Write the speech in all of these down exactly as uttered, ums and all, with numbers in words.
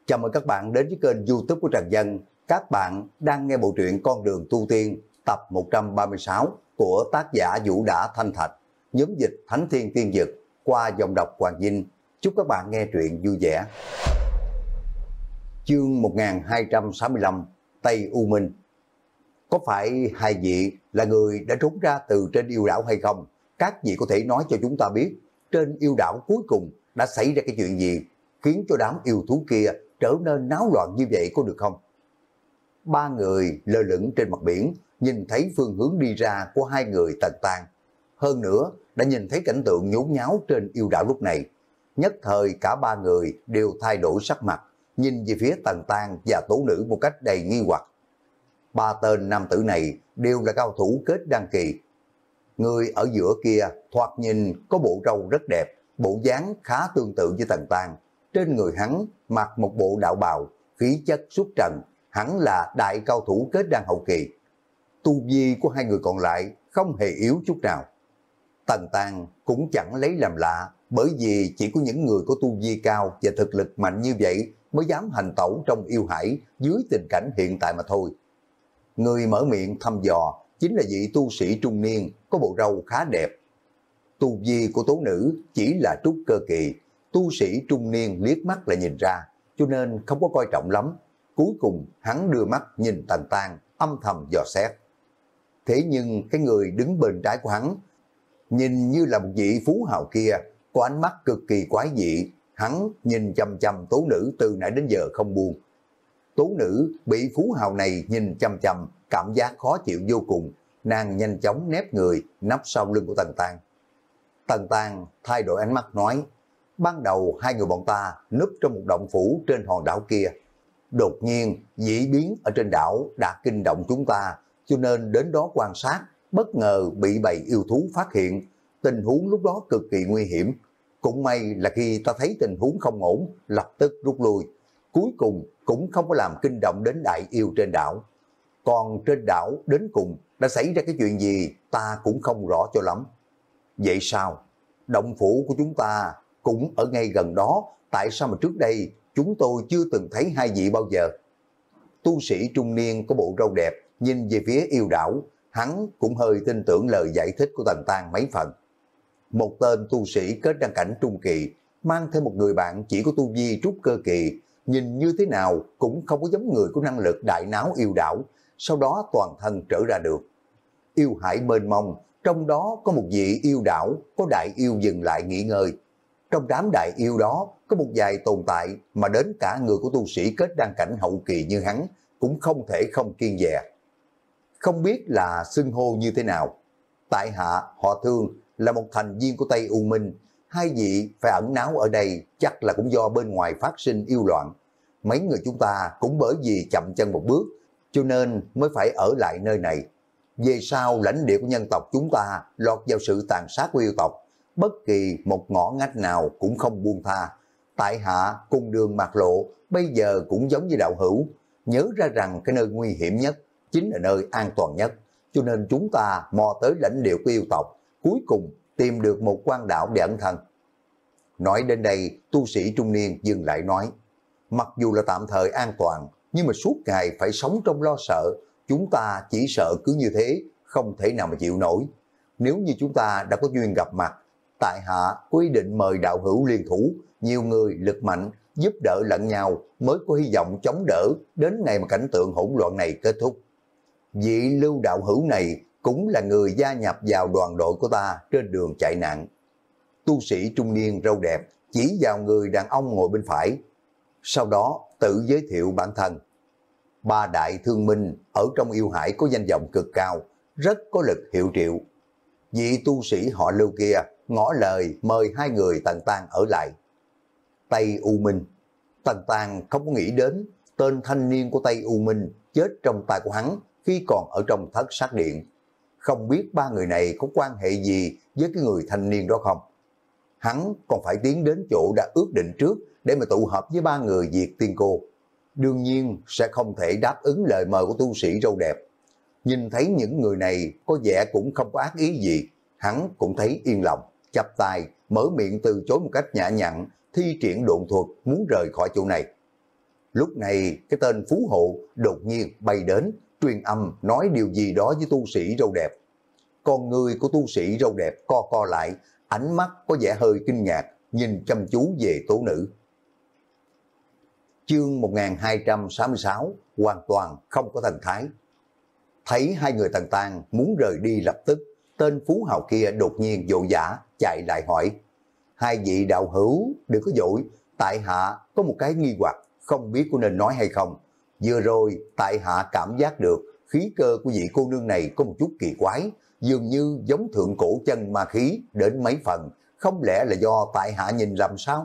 Chào mừng các bạn đến với kênh YouTube của Trần Dân. Các bạn đang nghe bộ truyện Con đường tu tiên tập một trăm ba mươi sáu của tác giả Vũ Đã Thanh Thạch, nhóm dịch Thánh Thiên Tiên Dực, qua dòng đọc Hoàng Vinh. Chúc các bạn nghe truyện vui vẻ. Chương một nghìn hai trăm sáu mươi lăm, Tây U Minh. Có phải hai vị là người đã trốn ra từ trên yêu đảo hay không? Các vị có thể nói cho chúng ta biết, trên yêu đảo cuối cùng đã xảy ra cái chuyện gì khiến cho đám yêu thú kia trở nên náo loạn như vậy có được không? Ba người lơ lửng trên mặt biển, nhìn thấy phương hướng đi ra của hai người Tần Tang. Hơn nữa, đã nhìn thấy cảnh tượng nhốn nháo trên yêu đảo lúc này. Nhất thời cả ba người đều thay đổi sắc mặt, nhìn về phía Tần Tang và Tố Nữ một cách đầy nghi hoặc. Ba tên nam tử này đều là cao thủ kết đăng kỳ. Người ở giữa kia thoạt nhìn có bộ râu rất đẹp, bộ dáng khá tương tự với Tần Tang. Trên người hắn mặc một bộ đạo bào, khí chất xuất trần, hẳn là đại cao thủ kết đan hậu kỳ. Tu vi của hai người còn lại không hề yếu chút nào. Tần Tang cũng chẳng lấy làm lạ, bởi vì chỉ có những người có tu vi cao và thực lực mạnh như vậy mới dám hành tẩu trong yêu hải dưới tình cảnh hiện tại mà thôi. Người mở miệng thăm dò chính là vị tu sĩ trung niên có bộ râu khá đẹp. Tu vi của Tố Nữ chỉ là trúc cơ kỳ, tu sĩ trung niên liếc mắt là nhìn ra, cho nên không có coi trọng lắm. Cuối cùng hắn đưa mắt nhìn Tần Tang, âm thầm dò xét. Thế nhưng cái người đứng bên trái của hắn, nhìn như là một vị phú hào kia, có ánh mắt cực kỳ quái dị. Hắn nhìn chăm chăm Tố Nữ từ nãy đến giờ không buông. Tố Nữ bị phú hào này nhìn chăm chăm, cảm giác khó chịu vô cùng. Nàng nhanh chóng nép người, nấp sau lưng của Tần Tang. Tần Tang thay đổi ánh mắt nói, ban đầu hai người bọn ta núp trong một động phủ trên hòn đảo kia. Đột nhiên dĩ biến ở trên đảo đã kinh động chúng ta, cho nên đến đó quan sát, bất ngờ bị bầy yêu thú phát hiện. Tình huống lúc đó cực kỳ nguy hiểm. Cũng may là khi ta thấy tình huống không ổn, lập tức rút lui. Cuối cùng cũng không có làm kinh động đến đại yêu trên đảo. Còn trên đảo đến cùng đã xảy ra cái chuyện gì ta cũng không rõ cho lắm. Vậy sao? Động phủ của chúng ta cũng ở ngay gần đó, tại sao mà trước đây chúng tôi chưa từng thấy hai vị bao giờ? Tu sĩ trung niên có bộ râu đẹp, nhìn về phía yêu đảo, hắn cũng hơi tin tưởng lời giải thích của Tần Tang mấy phần. Một tên tu sĩ kết đăng cảnh trung kỳ, mang thêm một người bạn chỉ có tu vi trúc cơ kỳ, nhìn như thế nào cũng không có giống người có năng lực đại náo yêu đảo, sau đó toàn thân trở ra được. Yêu hải mênh mông, trong đó có một vị yêu đảo, có đại yêu dừng lại nghỉ ngơi. Trong đám đại yêu đó có một vài tồn tại mà đến cả người của tu sĩ kết đăng cảnh hậu kỳ như hắn cũng không thể không kiêng dè. Không biết là xưng hô như thế nào. Tại hạ họ Thương, là một thành viên của Tây U Minh. Hai vị phải ẩn náu ở đây chắc là cũng do bên ngoài phát sinh yêu loạn. Mấy người chúng ta cũng bởi vì chậm chân một bước, cho nên mới phải ở lại nơi này. Về sau lãnh địa của nhân tộc chúng ta lọt vào sự tàn sát của yêu tộc, bất kỳ một ngõ ngách nào cũng không buông tha. Tại hạ cùng đường mạc lộ bây giờ cũng giống như đạo hữu, nhớ ra rằng cái nơi nguy hiểm nhất chính là nơi an toàn nhất, cho nên chúng ta mò tới lãnh địa của yêu tộc, cuối cùng tìm được một quan đảo để ẩn thân. Nói đến đây, tu sĩ trung niên dừng lại nói, mặc dù là tạm thời an toàn, nhưng mà suốt ngày phải sống trong lo sợ, chúng ta chỉ sợ cứ như thế, không thể nào mà chịu nổi. Nếu như chúng ta đã có duyên gặp mặt, tại hạ quy định mời đạo hữu liên thủ, nhiều người lực mạnh, giúp đỡ lẫn nhau mới có hy vọng chống đỡ đến ngày mà cảnh tượng hỗn loạn này kết thúc. Vị Lưu đạo hữu này cũng là người gia nhập vào đoàn đội của ta trên đường chạy nạn. Tu sĩ trung niên râu đẹp chỉ vào người đàn ông ngồi bên phải, sau đó tự giới thiệu bản thân. Ba đại thương minh ở trong yêu hải có danh vọng cực cao, rất có lực hiệu triệu. Vị tu sĩ họ Lưu kia ngỏ lời mời hai người Tần Tang ở lại. Tây U Minh. Tần Tang không có nghĩ đến tên thanh niên của Tây U Minh chết trong tay của hắn khi còn ở trong thất sát điện. Không biết ba người này có quan hệ gì với cái người thanh niên đó không? Hắn còn phải tiến đến chỗ đã ước định trước để mà tụ hợp với ba người diệt tiên cô. Đương nhiên sẽ không thể đáp ứng lời mời của tu sĩ râu đẹp. Nhìn thấy những người này có vẻ cũng không có ác ý gì, hắn cũng thấy yên lòng, chắp tay, mở miệng từ chối một cách nhã nhặn, thi triển độn thuật muốn rời khỏi chỗ này. Lúc này cái tên phú hộ đột nhiên bay đến, truyền âm nói điều gì đó với tu sĩ râu đẹp. Con người của tu sĩ râu đẹp co co lại, ánh mắt có vẻ hơi kinh ngạc, nhìn chăm chú về tố nữ. Chương một nghìn hai trăm sáu mươi sáu, hoàn toàn không có thần thái. Thấy hai người Tần Tang muốn rời đi lập tức, tên phú hào kia đột nhiên vội vã chạy lại hỏi: hai vị đạo hữu đừng có vội, tại hạ có một cái nghi hoặc, không biết có nên nói hay không. Vừa rồi tại hạ cảm giác được khí cơ của vị cô nương này có một chút kỳ quái, dường như giống thượng cổ chân ma khí đến mấy phần, không lẽ là do tại hạ nhìn lầm sao?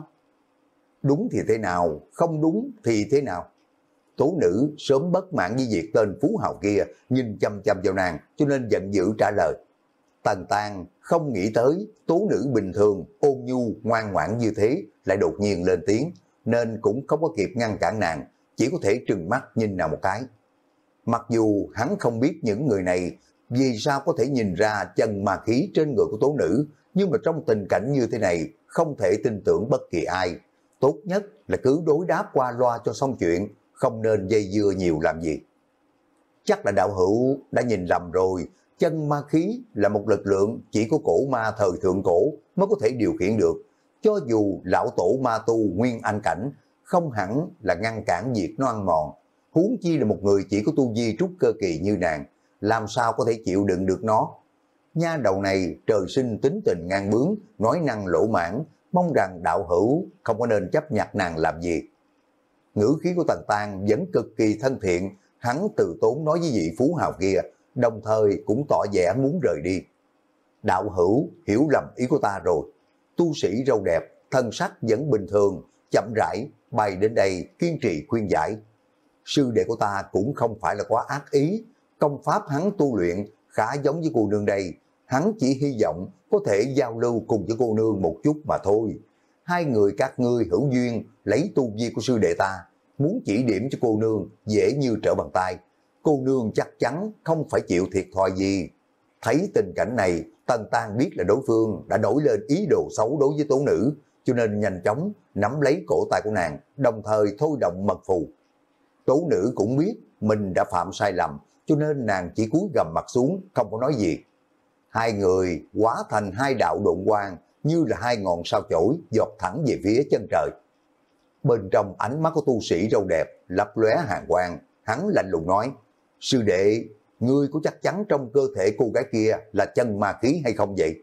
Đúng thì thế nào, không đúng thì thế nào? Tố nữ sớm bất mãn với việc tên phú hào kia nhìn chăm chăm vào nàng, cho nên giận dữ trả lời. Tần Tang không nghĩ tới tố nữ bình thường ôn nhu ngoan ngoãn như thế lại đột nhiên lên tiếng, nên cũng không có kịp ngăn cản nàng, chỉ có thể trừng mắt nhìn nàng một cái. Mặc dù hắn không biết những người này vì sao có thể nhìn ra chân ma khí trên người của tố nữ, nhưng mà trong tình cảnh như thế này không thể tin tưởng bất kỳ ai. Tốt nhất là cứ đối đáp qua loa cho xong chuyện, không nên dây dưa nhiều làm gì. Chắc là đạo hữu đã nhìn lầm rồi, chân ma khí là một lực lượng chỉ có cổ ma thời thượng cổ mới có thể điều khiển được. Cho dù lão tổ ma tu nguyên anh cảnh, không hẳn là ngăn cản việc nó ăn mòn. Huống chi là một người chỉ có tu vi trúc cơ kỳ như nàng, làm sao có thể chịu đựng được nó. Nha đầu này trời sinh tính tình ngang bướng, nói năng lỗ mãn, mong rằng đạo hữu không có nên chấp nhặt nàng làm gì. Ngữ khí của Tần Tang vẫn cực kỳ thân thiện, hắn từ tốn nói với vị phú hào kia, đồng thời cũng tỏ vẻ muốn rời đi. Đạo hữu hiểu lầm ý của ta rồi. Tu sĩ râu đẹp, thân sắc vẫn bình thường, chậm rãi bay đến đây kiên trì khuyên giải. Sư đệ của ta cũng không phải là quá ác ý, công pháp hắn tu luyện khá giống với cô nương đây, hắn chỉ hy vọng có thể giao lưu cùng với cô nương một chút mà thôi. Hai người các ngươi hữu duyên lấy tu vi của sư đệ ta, muốn chỉ điểm cho cô nương dễ như trở bàn tay. Cô nương chắc chắn không phải chịu thiệt thòi gì. Thấy tình cảnh này, Tần Tang biết là đối phương đã nổi lên ý đồ xấu đối với tố nữ, cho nên nhanh chóng nắm lấy cổ tay của nàng, đồng thời thôi động mật phù. Tố nữ cũng biết mình đã phạm sai lầm, cho nên nàng chỉ cúi gằm mặt xuống, không có nói gì. Hai người hóa thành hai đạo độn quang, như là hai ngọn sao chổi giọt thẳng về phía chân trời. Bên trong ánh mắt của tu sĩ râu đẹp lấp lóe hàn quang, hắn lạnh lùng nói: sư đệ, ngươi có chắc chắn trong cơ thể cô gái kia là chân ma khí hay không vậy?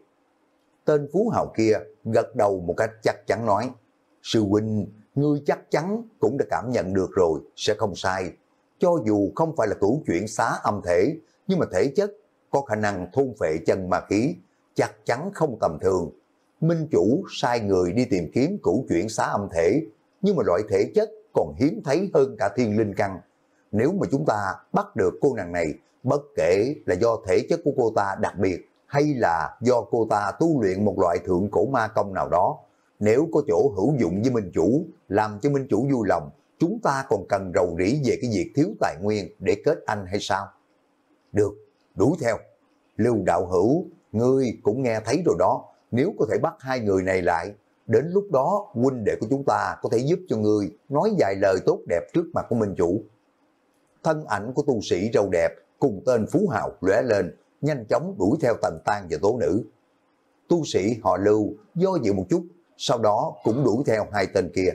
Tên phú hào kia gật đầu một cách chắc chắn nói: sư huynh, ngươi chắc chắn cũng đã cảm nhận được rồi, sẽ không sai. Cho dù không phải là cửu chuyển xá âm thể, nhưng mà thể chất có khả năng thôn phệ chân ma khí, chắc chắn không tầm thường. Minh chủ sai người đi tìm kiếm cửu chuyển xá âm thể, nhưng mà loại thể chất còn hiếm thấy hơn cả thiên linh căn. Nếu mà chúng ta bắt được cô nàng này, bất kể là do thể chất của cô ta đặc biệt hay là do cô ta tu luyện một loại thượng cổ ma công nào đó, nếu có chỗ hữu dụng với minh chủ, làm cho minh chủ vui lòng, chúng ta còn cần rầu rĩ về cái việc thiếu tài nguyên để kết anh hay sao? Được, đuổi theo. Lưu đạo hữu, ngươi cũng nghe thấy rồi đó, nếu có thể bắt hai người này lại, đến lúc đó huynh đệ của chúng ta có thể giúp cho ngươi nói vài lời tốt đẹp trước mặt của minh chủ. Thân ảnh của tu sĩ râu đẹp cùng tên phú hào lóe lên, nhanh chóng đuổi theo Tần Tang và tố nữ. Tu sĩ họ Lưu do dự một chút, sau đó cũng đuổi theo hai tên kia.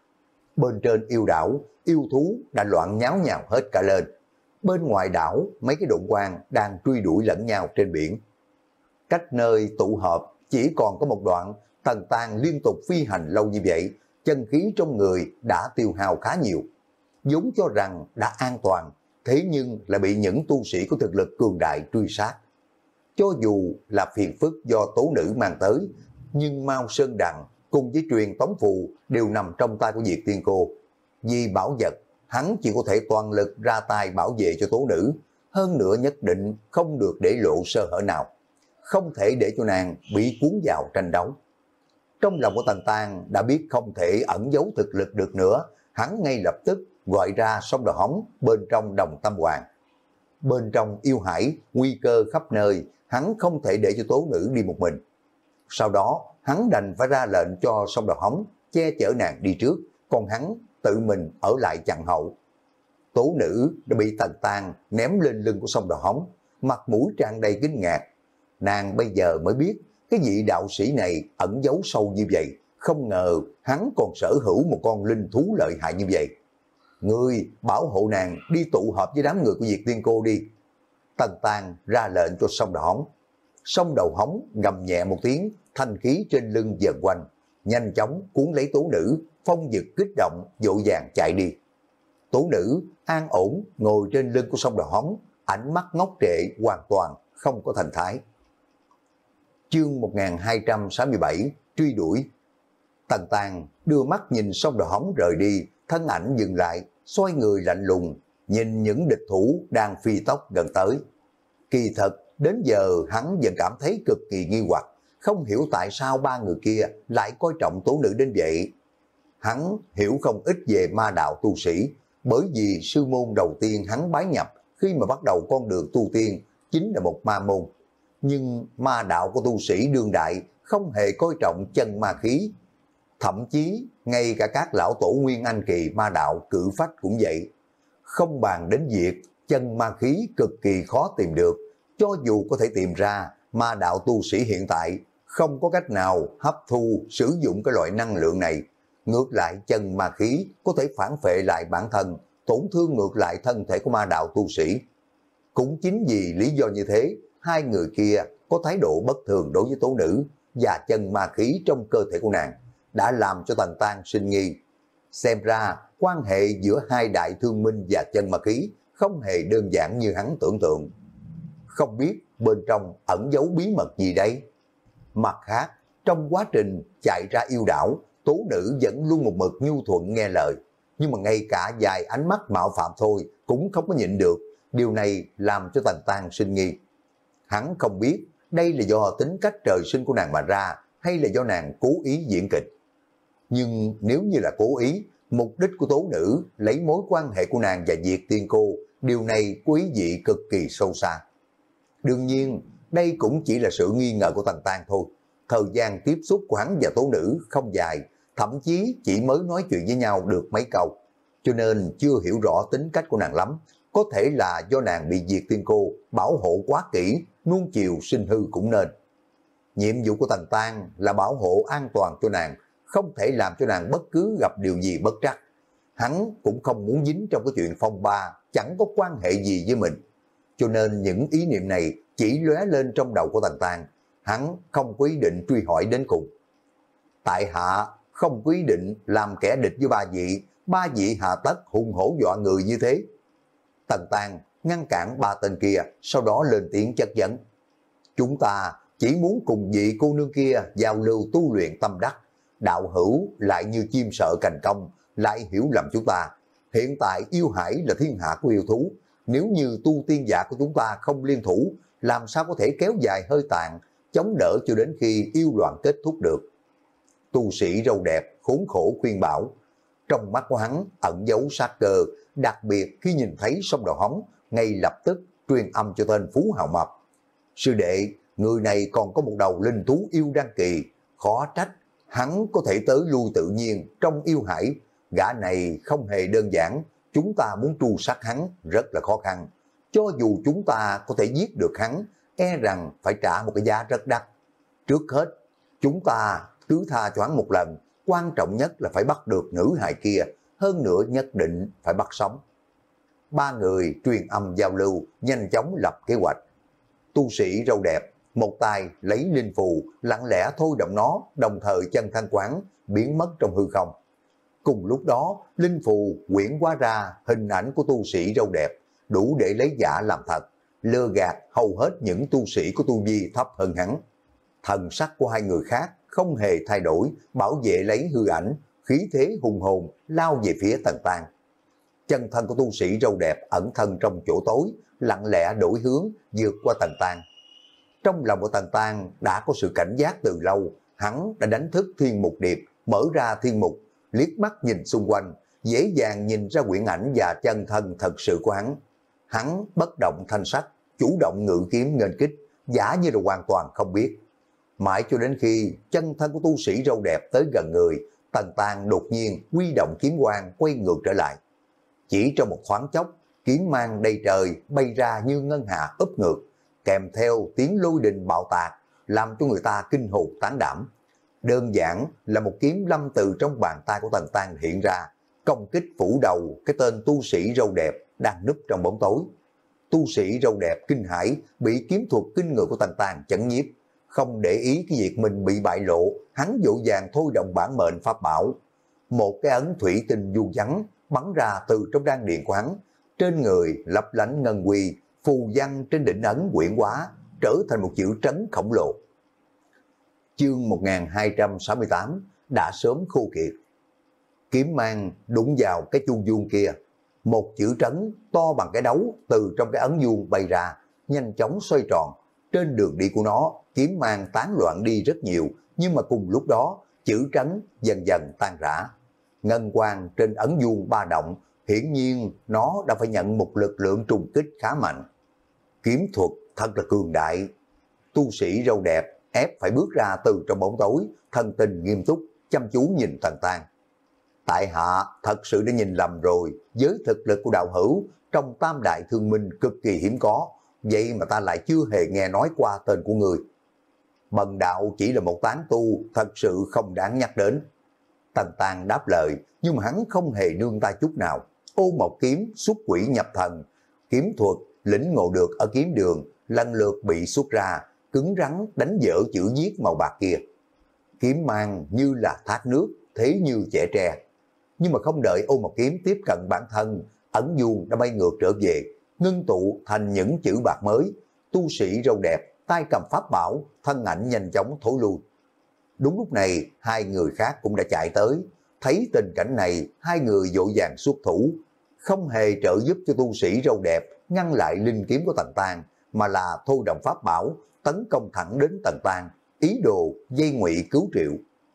Bên trên yêu đảo, yêu thú đã loạn nháo nhào hết cả lên. Bên ngoài đảo, mấy cái độn quang đang truy đuổi lẫn nhau trên biển. Cách nơi tụ họp chỉ còn có một đoạn, Tần Tang liên tục phi hành lâu như vậy, chân khí trong người đã tiêu hao khá nhiều. Vốn cho rằng đã an toàn, thế nhưng lại bị những tu sĩ có thực lực cường đại truy sát. Cho dù là phiền phức do tố nữ mang tới, nhưng Mao Sơn Đằng cùng với truyền tống phù đều nằm trong tay của Diệt Tiên Cô. Vì bảo vật, hắn chỉ có thể toàn lực ra tay bảo vệ cho tố nữ, hơn nữa nhất định không được để lộ sơ hở nào, không thể để cho nàng bị cuốn vào tranh đấu. Trong lòng của Tần Tang đã biết không thể ẩn giấu thực lực được nữa, hắn ngay lập tức gọi ra sông Đào Hóng bên trong Đồng Tâm Hoàng. Bên trong yêu hải, nguy cơ khắp nơi, hắn không thể để cho tố nữ đi một mình. Sau đó, hắn đành phải ra lệnh cho sông Đào Hóng che chở nàng đi trước, còn hắn tự mình ở lại chặn hậu. Tố nữ đã bị Tần Tang ném lên lưng của sông Đào Hóng, mặt mũi tràn đầy kinh ngạc. Nàng bây giờ mới biết cái vị đạo sĩ này ẩn giấu sâu như vậy, không ngờ hắn còn sở hữu một con linh thú lợi hại như vậy. Ngươi bảo hộ nàng đi tụ họp với đám người của Diệt Tiên Cô đi. Tần Tang ra lệnh cho sông Đầu Hóng. Sông Đầu Hóng gầm nhẹ một tiếng, thanh khí trên lưng dần quanh, nhanh chóng cuốn lấy tố nữ, phong dực kích động, vội vàng chạy đi. Tố nữ an ổn ngồi trên lưng của sông Đầu Hóng, ánh mắt ngốc trệ hoàn toàn không có thần thái. Chương một nghìn hai trăm sáu mươi bảy truy đuổi. Tần Tang đưa mắt nhìn sông Đầu Hóng rời đi, thân ảnh dừng lại, xoay người lạnh lùng, nhìn những địch thủ đang phi tốc gần tới. Kỳ thật, đến giờ hắn vẫn cảm thấy cực kỳ nghi hoặc, không hiểu tại sao ba người kia lại coi trọng tố nữ đến vậy. Hắn hiểu không ít về ma đạo tu sĩ, bởi vì sư môn đầu tiên hắn bái nhập khi mà bắt đầu con đường tu tiên chính là một ma môn. Nhưng ma đạo của tu sĩ đương đại không hề coi trọng chân ma khí. Thậm chí ngay cả các lão tổ Nguyên Anh kỳ ma đạo cử phách cũng vậy. Không bàn đến việc chân ma khí cực kỳ khó tìm được, cho dù có thể tìm ra, ma đạo tu sĩ hiện tại không có cách nào hấp thu sử dụng cái loại năng lượng này. Ngược lại chân ma khí có thể phản phệ lại bản thân, tổn thương ngược lại thân thể của ma đạo tu sĩ. Cũng chính vì lý do như thế, hai người kia có thái độ bất thường đối với tố nữ và chân ma khí trong cơ thể của nàng đã làm cho Tần Tang sinh nghi. Xem ra quan hệ giữa hai đại thương minh và chân ma khí không hề đơn giản như hắn tưởng tượng. Không biết bên trong ẩn giấu bí mật gì đây? Mặt khác, trong quá trình chạy ra yêu đảo, tố nữ vẫn luôn một mực nhu thuận nghe lời. Nhưng mà ngay cả vài ánh mắt mạo phạm thôi cũng không có nhịn được. Điều này làm cho Tần Tang sinh nghi. Hắn không biết đây là do tính cách trời sinh của nàng mà ra, hay là do nàng cố ý diễn kịch. Nhưng nếu như là cố ý, mục đích của tố nữ lấy mối quan hệ của nàng và Diệt Tiên Cô, điều này có ý vị cực kỳ sâu xa. Đương nhiên, đây cũng chỉ là sự nghi ngờ của Tần Tang thôi. Thời gian tiếp xúc của hắn và tố nữ không dài, thậm chí chỉ mới nói chuyện với nhau được mấy câu, cho nên chưa hiểu rõ tính cách của nàng lắm. Có thể là do nàng bị Diệt Tiên Cô bảo hộ quá kỹ, nuông chiều sinh hư cũng nên. Nhiệm vụ của Tần Tang là bảo hộ an toàn cho nàng, không thể làm cho nàng bất cứ gặp điều gì bất trắc. Hắn cũng không muốn dính trong cái chuyện phong ba chẳng có quan hệ gì với mình. Cho nên những ý niệm này chỉ lóe lên trong đầu của Tần Tang, hắn không có ý định truy hỏi đến cùng. Tại hạ không có ý định làm kẻ địch với ba vị, ba vị hạ tất hùng hổ dọa người như thế. Tần Tang ngăn cản ba tên kia, sau đó lên tiếng chất vấn. Chúng ta chỉ muốn cùng vị cô nương kia giao lưu tu luyện tâm đắc, đạo hữu lại như chim sợ cành cong, lại hiểu lầm chúng ta. Hiện tại yêu hải là thiên hạ của yêu thú, nếu như tu tiên giả của chúng ta không liên thủ, làm sao có thể kéo dài hơi tàn, chống đỡ cho đến khi yêu loạn kết thúc được. Tu sĩ râu đẹp khốn khổ khuyên bảo, trong mắt của hắn ẩn giấu sát cơ, đặc biệt khi nhìn thấy sông Đầu Hóng, ngay lập tức truyền âm cho tên Phú Hào Mập. Sư đệ, người này còn có một đầu linh thú yêu đăng kỳ, khó trách hắn có thể tới lui tự nhiên trong yêu hải. Gã này không hề đơn giản, chúng ta muốn tru sát hắn rất là khó khăn. Cho dù chúng ta có thể giết được hắn, e rằng phải trả một cái giá rất đắt. Trước hết, chúng ta cứ tha cho hắn một lần, quan trọng nhất là phải bắt được nữ hài kia, hơn nữa nhất định phải bắt sống. Ba người truyền âm giao lưu, nhanh chóng lập kế hoạch. Tu sĩ râu đẹp, một tay lấy linh phù, lặng lẽ thôi động nó, đồng thời chân thanh quán biến mất trong hư không. Cùng lúc đó, linh phù quyển hóa ra hình ảnh của tu sĩ râu đẹp, đủ để lấy giả làm thật, lừa gạt hầu hết những tu sĩ có tu vi thấp hơn hắn. Thần sắc của hai người khác không hề thay đổi, bảo vệ lấy hư ảnh, khí thế hùng hồn lao về phía Tần Tang. Chân thân của tu sĩ râu đẹp ẩn thân trong chỗ tối, lặng lẽ đổi hướng vượt qua Tần Tang. Trong lòng của Tần Tang đã có sự cảnh giác từ lâu, hắn đã đánh thức thiên mục điệp, mở ra thiên mục, liếc mắt nhìn xung quanh, dễ dàng nhìn ra quyển ảnh và chân thân thật sự của hắn. Hắn bất động thanh sắc, chủ động ngự kiếm nghênh kích, giả như là hoàn toàn không biết. Mãi cho đến khi chân thân của tu sĩ râu đẹp tới gần người, Tần Tàng đột nhiên huy động kiếm quang quay ngược trở lại. Chỉ trong một thoáng chốc, kiếm mang đầy trời bay ra như ngân hà úp ngược, kèm theo tiếng lôi đình bạo tạc, làm cho người ta kinh hồn tán đảm. Đơn giản là một kiếm lâm từ trong bàn tay của Tần Tàng hiện ra, công kích phủ đầu cái tên tu sĩ râu đẹp đang núp trong bóng tối. Tu sĩ râu đẹp kinh hãi bị kiếm thuật kinh người của Tần Tàng chấn nhiếp, không để ý cái việc mình bị bại lộ, hắn vội vàng thôi động bản mệnh pháp bảo. Một cái ấn thủy tinh du vắng bắn ra từ trong đan điền của hắn, trên người lấp lánh ngân quy, phù văn trên đỉnh ấn quyển hóa, trở thành một chữ trấn khổng lồ. Chương một nghìn hai trăm sáu mươi tám đã sớm khô kiệt. Kiếm mang đụng vào cái chuông vuông kia, một chữ trấn to bằng cái đấu từ trong cái ấn vuông bay ra, nhanh chóng xoay tròn. Trên đường đi của nó, kiếm mang tán loạn đi rất nhiều, nhưng mà cùng lúc đó, chữ trấn dần dần tan rã. Ngân quang trên ấn vuông ba động, hiển nhiên nó đã phải nhận một lực lượng trùng kích khá mạnh. Kiếm thuật thật là cường đại. Tu sĩ râu đẹp ép phải bước ra từ trong bóng tối, thân tình nghiêm túc, chăm chú nhìn Tần Tàng. Tại hạ thật sự đã nhìn lầm rồi, với thực lực của đạo hữu trong tam đại thương minh cực kỳ hiếm có, vậy mà ta lại chưa hề nghe nói qua tên của người. Bần đạo chỉ là một tán tu, thật sự không đáng nhắc đến. Tần Tàng đáp lời, nhưng mà hắn không hề nương tay chút nào. Ô một kiếm xuất quỷ nhập thần, kiếm thuật lĩnh ngộ được ở kiếm đường lần lượt bị xuất ra, cứng rắn đánh vỡ chữ viết màu bạc kia. Kiếm mang như là thác nước, thế như chẻ tre. Nhưng mà không đợi Ô một kiếm tiếp cận bản thân, ấn vuông đã bay ngược trở về, ngưng tụ thành những chữ bạc mới. Tu sĩ râu đẹp tay cầm pháp bảo, thân ảnh nhanh chóng thối lui. Đúng lúc này, hai người khác cũng đã chạy tới. Thấy tình cảnh này, hai người vội vàng xuất thủ, không hề trợ giúp cho tu sĩ râu đẹp ngăn lại linh kiếm của Tần Tàng, mà là thôi động pháp bảo tấn công thẳng đến Tần Tàng, ý đồ dây ngụy cứu Triệu.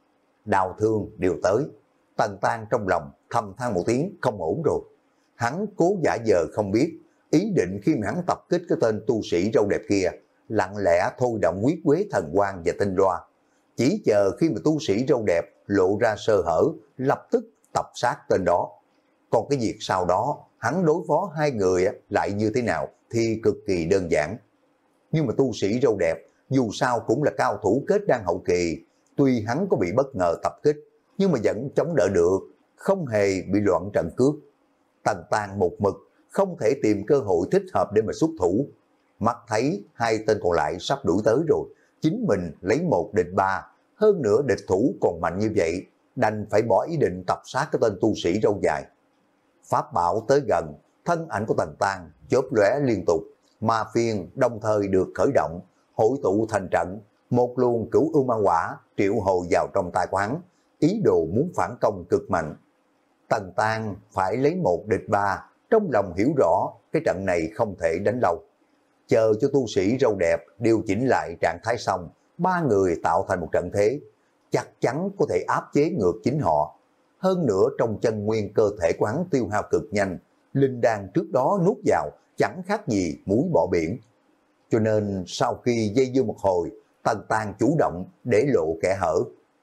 Đào thương đều tới. Tần Tàng trong lòng thầm than một tiếng không ổn rồi. Hắn cố giả vờ không biết, ý định khi mà hắn tập kích cái tên tu sĩ râu đẹp kia, lặng lẽ thôi động quyết quế thần quang và tinh loa, chỉ chờ khi mà tu sĩ râu đẹp lộ ra sơ hở, lập tức tập sát tên đó. Còn cái việc sau đó, hắn đối phó hai người lại như thế nào thì cực kỳ đơn giản. Nhưng mà tu sĩ râu đẹp dù sao cũng là cao thủ kết đan hậu kỳ, tuy hắn có bị bất ngờ tập kích, nhưng mà vẫn chống đỡ được, không hề bị loạn trận cướp. Tần Tàng một mực, không thể tìm cơ hội thích hợp để mà xuất thủ. Mắt thấy hai tên còn lại sắp đuổi tới rồi, chính mình lấy một địch ba, hơn nữa địch thủ còn mạnh như vậy, đành phải bỏ ý định tập sát cái tên tu sĩ râu dài. Pháp bảo tới gần, thân ảnh của Tần Tàng chớp lóe liên tục, ma phiên đồng thời được khởi động, hội tụ thành trận, một luồng cửu ưu ma quả triệu hồi vào trong tay của hắn, ý đồ muốn phản công cực mạnh. Tần Tàng phải lấy một địch ba, trong lòng hiểu rõ cái trận này không thể đánh lâu. Chờ cho tu sĩ râu đẹp điều chỉnh lại trạng thái xong, ba người tạo thành một trận thế, chắc chắn có thể áp chế ngược chính họ. Hơn nữa trong chân nguyên cơ thể của hắn tiêu hao cực nhanh, linh đan trước đó nuốt vào chẳng khác gì muối bỏ biển. Cho nên sau khi dây dưa một hồi, Tần Tàng chủ động để lộ kẻ hở.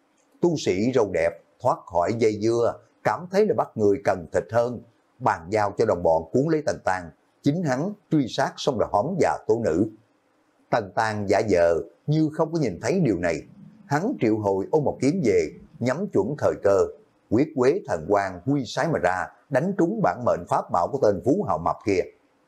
Tu sĩ râu đẹp thoát khỏi dây dưa, cảm thấy là bắt người cần thịt hơn, bàn giao cho đồng bọn cuốn lấy Tần Tàng, chính hắn truy sát xong rồi hóm và tố nữ. Tần Tàng giả vờ như không có nhìn thấy điều này, hắn triệu hồi ôm một kiếm về, nhắm chuẩn thời cơ, quyết quế thần quang huy sái mà ra, đánh trúng bản mệnh pháp bảo của tên Phú Hào Mập kia.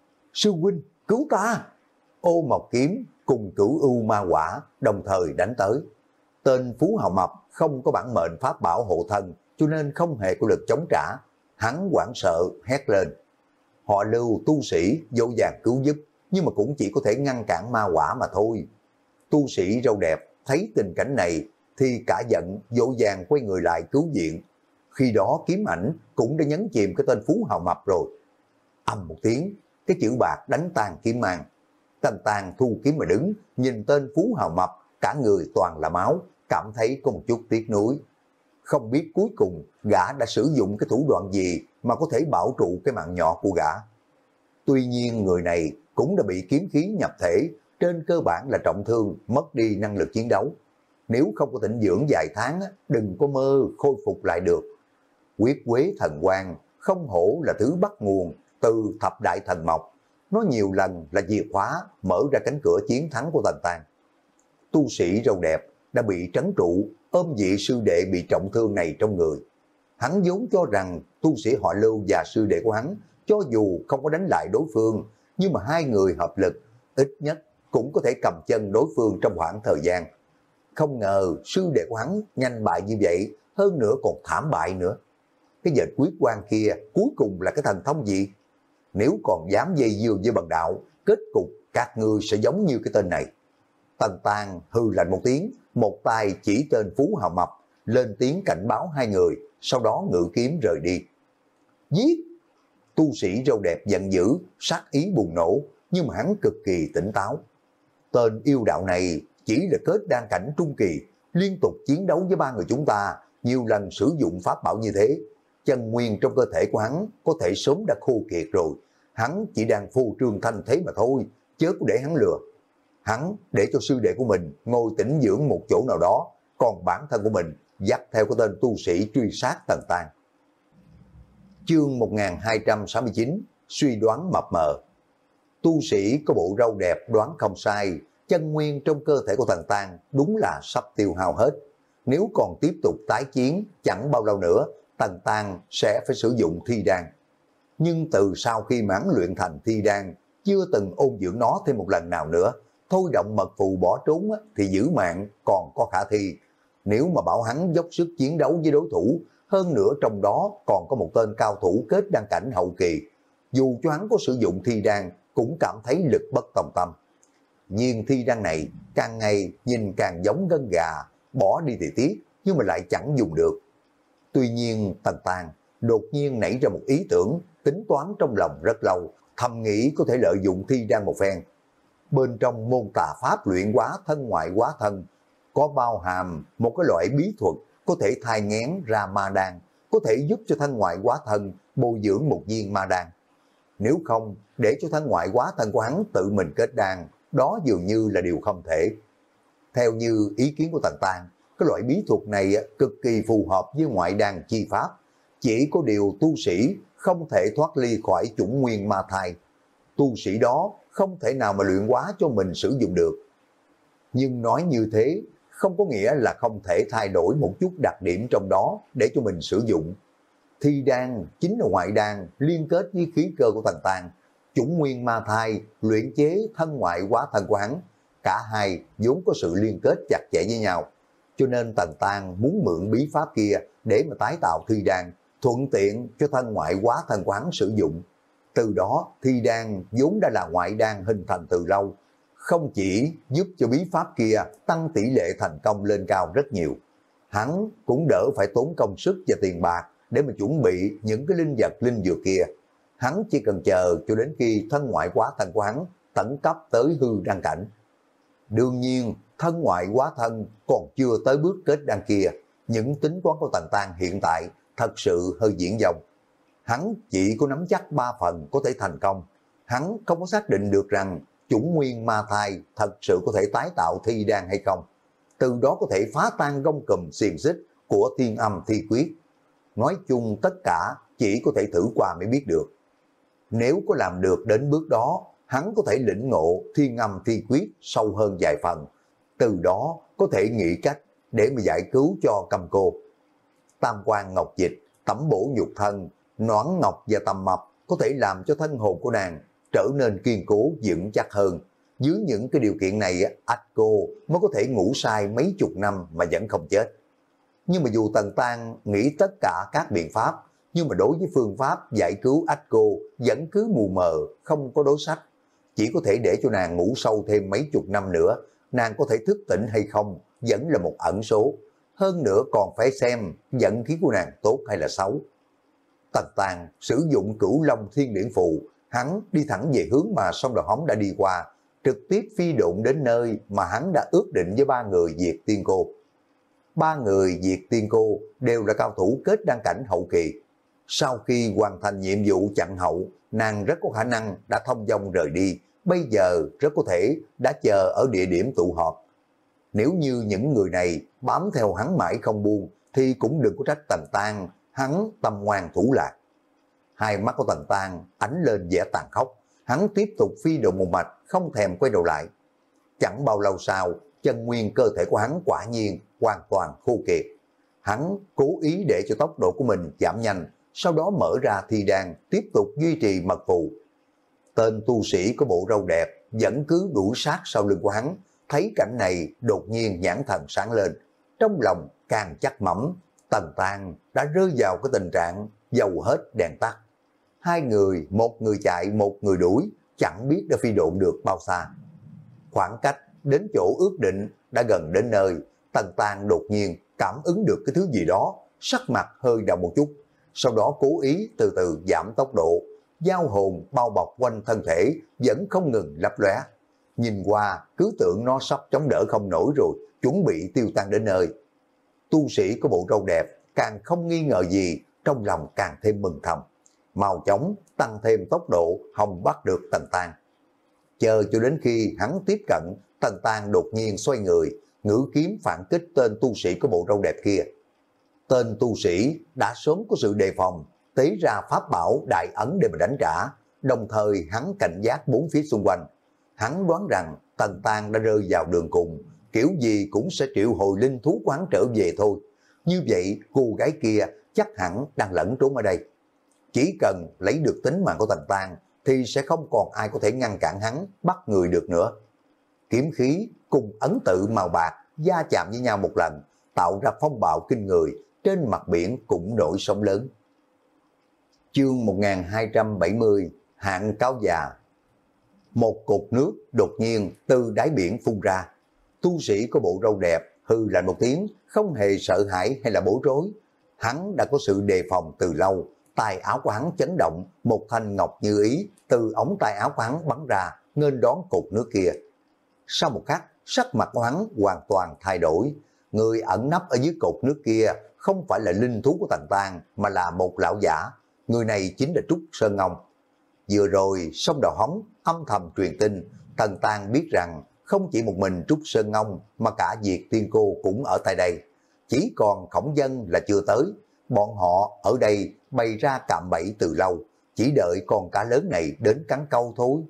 Sư huynh, cứu ta! Ô Mộc kiếm cùng cửu ưu ma quả đồng thời đánh tới. Tên Phú Hào Mập không có bản mệnh pháp bảo hộ thân, cho nên không hề có lực chống trả. Hắn hoảng sợ hét lên. Họ Lưu tu sĩ dỗ dàng cứu giúp, nhưng mà cũng chỉ có thể ngăn cản ma quả mà thôi. Tu sĩ râu đẹp thấy tình cảnh này thì cả giận dỗ dàng quay người lại cứu viện. Khi đó kiếm ảnh cũng đã nhấn chìm cái tên Phú Hào Mập rồi. Âm một tiếng, cái chữ bạc đánh tan kiếm mang. Tần Tàng thu kiếm mà đứng, nhìn tên Phú Hào Mập, cả người toàn là máu, cảm thấy có một chút tiếc nuối. Không biết cuối cùng gã đã sử dụng cái thủ đoạn gì mà có thể bảo trụ cái mạng nhỏ của gã. Tuy nhiên người này cũng đã bị kiếm khí nhập thể, trên cơ bản là trọng thương, mất đi năng lực chiến đấu. nếu không có tĩnh dưỡng vài tháng, đừng có mơ khôi phục lại được. Huyết quế thần quang, không hổ là thứ bắt nguồn từ thập đại thần mộc. Nó nhiều lần là chìa khóa mở ra cánh cửa chiến thắng của Tần Tang. Tu sĩ râu đẹp đã bị trấn trụ, ôm vị sư đệ bị trọng thương này trong người. Hắn vốn cho rằng tu sĩ họ Lưu và sư đệ của hắn, cho dù không có đánh lại đối phương, nhưng mà hai người hợp lực, ít nhất cũng có thể cầm chân đối phương trong khoảng thời gian. Không ngờ sư đệ của hắn nhanh bại như vậy, hơn nữa còn thảm bại nữa. Cái dệt quyết quan kia cuối cùng là cái thần thông gì? Nếu còn dám dây dưa với bần đạo, kết cục các ngươi sẽ giống như cái tên này. Tần Tang hư lạnh một tiếng, một tay chỉ tên Phú Hào Mập, lên tiếng cảnh báo hai người, sau đó ngự kiếm rời đi. Giết! Tu sĩ râu đẹp giận dữ, sát ý bùng nổ, nhưng mà hắn cực kỳ tỉnh táo. Tên yêu đạo này chỉ là kết đan cảnh trung kỳ, liên tục chiến đấu với ba người chúng ta, nhiều lần sử dụng pháp bảo như thế. Chân nguyên trong cơ thể của hắn có thể sớm đã khô kiệt rồi, hắn chỉ đang phô trương thanh thế mà thôi, chớ có để hắn lừa. Hắn để cho sư đệ của mình ngồi tĩnh dưỡng một chỗ nào đó, còn bản thân của mình dắt theo cái tên tu sĩ truy sát Tần Tang. Chương một nghìn hai trăm sáu mươi chín, suy đoán mập mờ. Tu sĩ có bộ râu đẹp đoán không sai, chân nguyên trong cơ thể của Tần Tang đúng là sắp tiêu hao hết. Nếu còn tiếp tục tái chiến, chẳng bao lâu nữa, Tần Tang sẽ phải sử dụng thi đan. Nhưng từ sau khi mãn luyện thành thi đan, chưa từng ôn dưỡng nó thêm một lần nào nữa, thôi động mật phù bỏ trốn thì giữ mạng còn có khả thi. Nếu mà bảo hắn dốc sức chiến đấu với đối thủ, hơn nữa trong đó còn có một tên cao thủ kết đan cảnh hậu kỳ, dù cho hắn có sử dụng thi đan cũng cảm thấy lực bất tòng tâm. Viên thi đan này càng ngày nhìn càng giống gân gà, bỏ đi thì tiếc, nhưng mà lại chẳng dùng được. Tuy nhiên Tần Tang đột nhiên nảy ra một ý tưởng, tính toán trong lòng rất lâu, thầm nghĩ có thể lợi dụng thi đan một phen. Bên trong môn tà pháp luyện hóa thân ngoại hóa thân, có bao hàm một cái loại bí thuật có thể thai nghén ra ma đan, có thể giúp cho thân ngoại hóa thân bồi dưỡng một viên ma đan. Nếu không, để cho thân ngoại hóa thân của hắn tự mình kết đan, đó dường như là điều không thể. Theo như ý kiến của Tần Tang, cái loại bí thuật này cực kỳ phù hợp với ngoại đan chi pháp, chỉ có điều tu sĩ không thể thoát ly khỏi chủng nguyên ma thai. Tu sĩ đó không thể nào mà luyện hóa cho mình sử dụng được. Nhưng nói như thế, không có nghĩa là không thể thay đổi một chút đặc điểm trong đó để cho mình sử dụng. Thi đan chính là ngoại đan liên kết với khí cơ của Tần Tang, chủng nguyên ma thai luyện chế thân ngoại hóa thân của hắn. Cả hai vốn có sự liên kết chặt chẽ với nhau, cho nên Tần Tang muốn mượn bí pháp kia để mà tái tạo thi đan, thuận tiện cho thân ngoại hóa thân của hắn sử dụng. Từ đó thi đan vốn đã là ngoại đan hình thành từ lâu, không chỉ giúp cho bí pháp kia tăng tỷ lệ thành công lên cao rất nhiều, hắn cũng đỡ phải tốn công sức và tiền bạc để mà chuẩn bị những cái linh vật linh dược kia. Hắn chỉ cần chờ cho đến khi thân ngoại hóa thân của hắn tấn cấp tới hư đan cảnh. Đương nhiên, thân ngoại hóa thân còn chưa tới bước kết đan kia, những tính toán của Tần Tang hiện tại thật sự hơi diễn vọng. Hắn chỉ có nắm chắc ba phần có thể thành công. Hắn không có xác định được rằng chủng nguyên ma thai thật sự có thể tái tạo thi đan hay không. Từ đó có thể phá tan gông cùm xiềng xích của thiên âm thi quyết. Nói chung tất cả chỉ có thể thử qua mới biết được. Nếu có làm được đến bước đó, hắn có thể lĩnh ngộ thiên âm thi quyết sâu hơn vài phần. Từ đó có thể nghĩ cách để mà giải cứu cho Cầm Cô. Tam quan ngọc dịch, tẩm bổ nhục thân, noãn ngọc và tầm mập có thể làm cho thân hồn của nàng trở nên kiên cố vững chắc hơn. Dưới những cái điều kiện này, ách cô mới có thể ngủ sai mấy chục năm mà vẫn không chết. Nhưng mà dù Tần Tang nghĩ tất cả các biện pháp, nhưng mà đối với phương pháp giải cứu ách cô vẫn cứ mù mờ, không có đối sách. Chỉ có thể để cho nàng ngủ sâu thêm mấy chục năm nữa, nàng có thể thức tỉnh hay không vẫn là một ẩn số. Hơn nữa còn phải xem vận khí của nàng tốt hay là xấu. Tần Tang sử dụng Cửu Long Thiên Điển Phù, hắn đi thẳng về hướng mà sông Đào Hóng đã đi qua, trực tiếp phi độn đến nơi mà hắn đã ước định với ba người Diệt Tiên Cô. Ba người Diệt Tiên Cô đều là cao thủ kết đan cảnh hậu kỳ. Sau khi hoàn thành nhiệm vụ chặn hậu, nàng rất có khả năng đã thông dong rời đi, bây giờ rất có thể đã chờ ở địa điểm tụ họp. Nếu như những người này bám theo hắn mãi không buông, thì cũng đừng có trách Tần Tang, hắn tâm ngoan thủ lạc. Hai mắt của Tần Tang ánh lên vẻ tàn khốc, hắn tiếp tục phi độn một mạch, không thèm quay đầu lại. Chẳng bao lâu sau, chân nguyên cơ thể của hắn quả nhiên hoàn toàn khô kiệt. Hắn cố ý để cho tốc độ của mình giảm nhanh, sau đó mở ra thi đan, tiếp tục duy trì mật phù. Tên tu sĩ có bộ râu đẹp vẫn cứ đuổi sát sau lưng của hắn, thấy cảnh này đột nhiên nhãn thần sáng lên, trong lòng càng chắc mẩm, Tần Tang đã rơi vào cái tình trạng dầu hết đèn tắt. Hai người, một người chạy, một người đuổi, chẳng biết đã phi độn được bao xa. Khoảng cách đến chỗ ước định đã gần đến nơi, Tần Tang đột nhiên cảm ứng được cái thứ gì đó, sắc mặt hơi động một chút, sau đó cố ý từ từ giảm tốc độ, giao hồn bao bọc quanh thân thể vẫn không ngừng lấp lóe. Nhìn qua cứ tưởng nó sắp chống đỡ không nổi rồi, chuẩn bị tiêu tan đến nơi. Tu sĩ có bộ râu đẹp càng không nghi ngờ gì, trong lòng càng thêm mừng thầm, mau chóng tăng thêm tốc độ hòng bắt được Tần Tang. Chờ cho đến khi hắn tiếp cận, Tần Tang đột nhiên xoay người, ngữ kiếm phản kích tên tu sĩ có bộ râu đẹp kia. Tên tu sĩ đã sớm có sự đề phòng, tế ra pháp bảo đại ấn để mà đánh trả, đồng thời hắn cảnh giác bốn phía xung quanh. Hắn đoán rằng Tần Tang đã rơi vào đường cùng, kiểu gì cũng sẽ triệu hồi linh thú của hắn trở về thôi. Như vậy cô gái kia chắc hẳn đang lẫn trốn ở đây. Chỉ cần lấy được tính mạng của Tần Tang thì sẽ không còn ai có thể ngăn cản hắn bắt người được nữa. Kiếm khí cùng ấn tự màu bạc va chạm với nhau một lần, tạo ra phong bạo kinh người, trên mặt biển cũng nổi sóng lớn. Chương một nghìn hai trăm bảy mươi, hạn cáo già. Một cột nước đột nhiên từ đáy biển phun ra. Tu sĩ có bộ râu đẹp hư lạnh một tiếng, không hề sợ hãi hay là bối rối. Hắn đã có sự đề phòng từ lâu, tay áo của hắn chấn động, một thanh ngọc như ý từ ống tay áo của hắn bắn ra, nghênh đón cột nước kia. Sau một khắc, sắc mặt của hắn hoàn toàn thay đổi. Người ẩn nấp ở dưới cột nước kia không phải là linh thú của Tần Tang, mà là một lão giả. Người này chính là Trúc Sơn Ngông. Vừa rồi, sông Đầu Hóng âm thầm truyền tin, Tần Tang biết rằng không chỉ một mình Trúc Sơn Ngông mà cả Diệt Tiên Cô cũng ở tại đây. Chỉ còn Khổng Dân là chưa tới. Bọn họ ở đây bày ra cạm bẫy từ lâu, chỉ đợi con cá lớn này đến cắn câu thôi.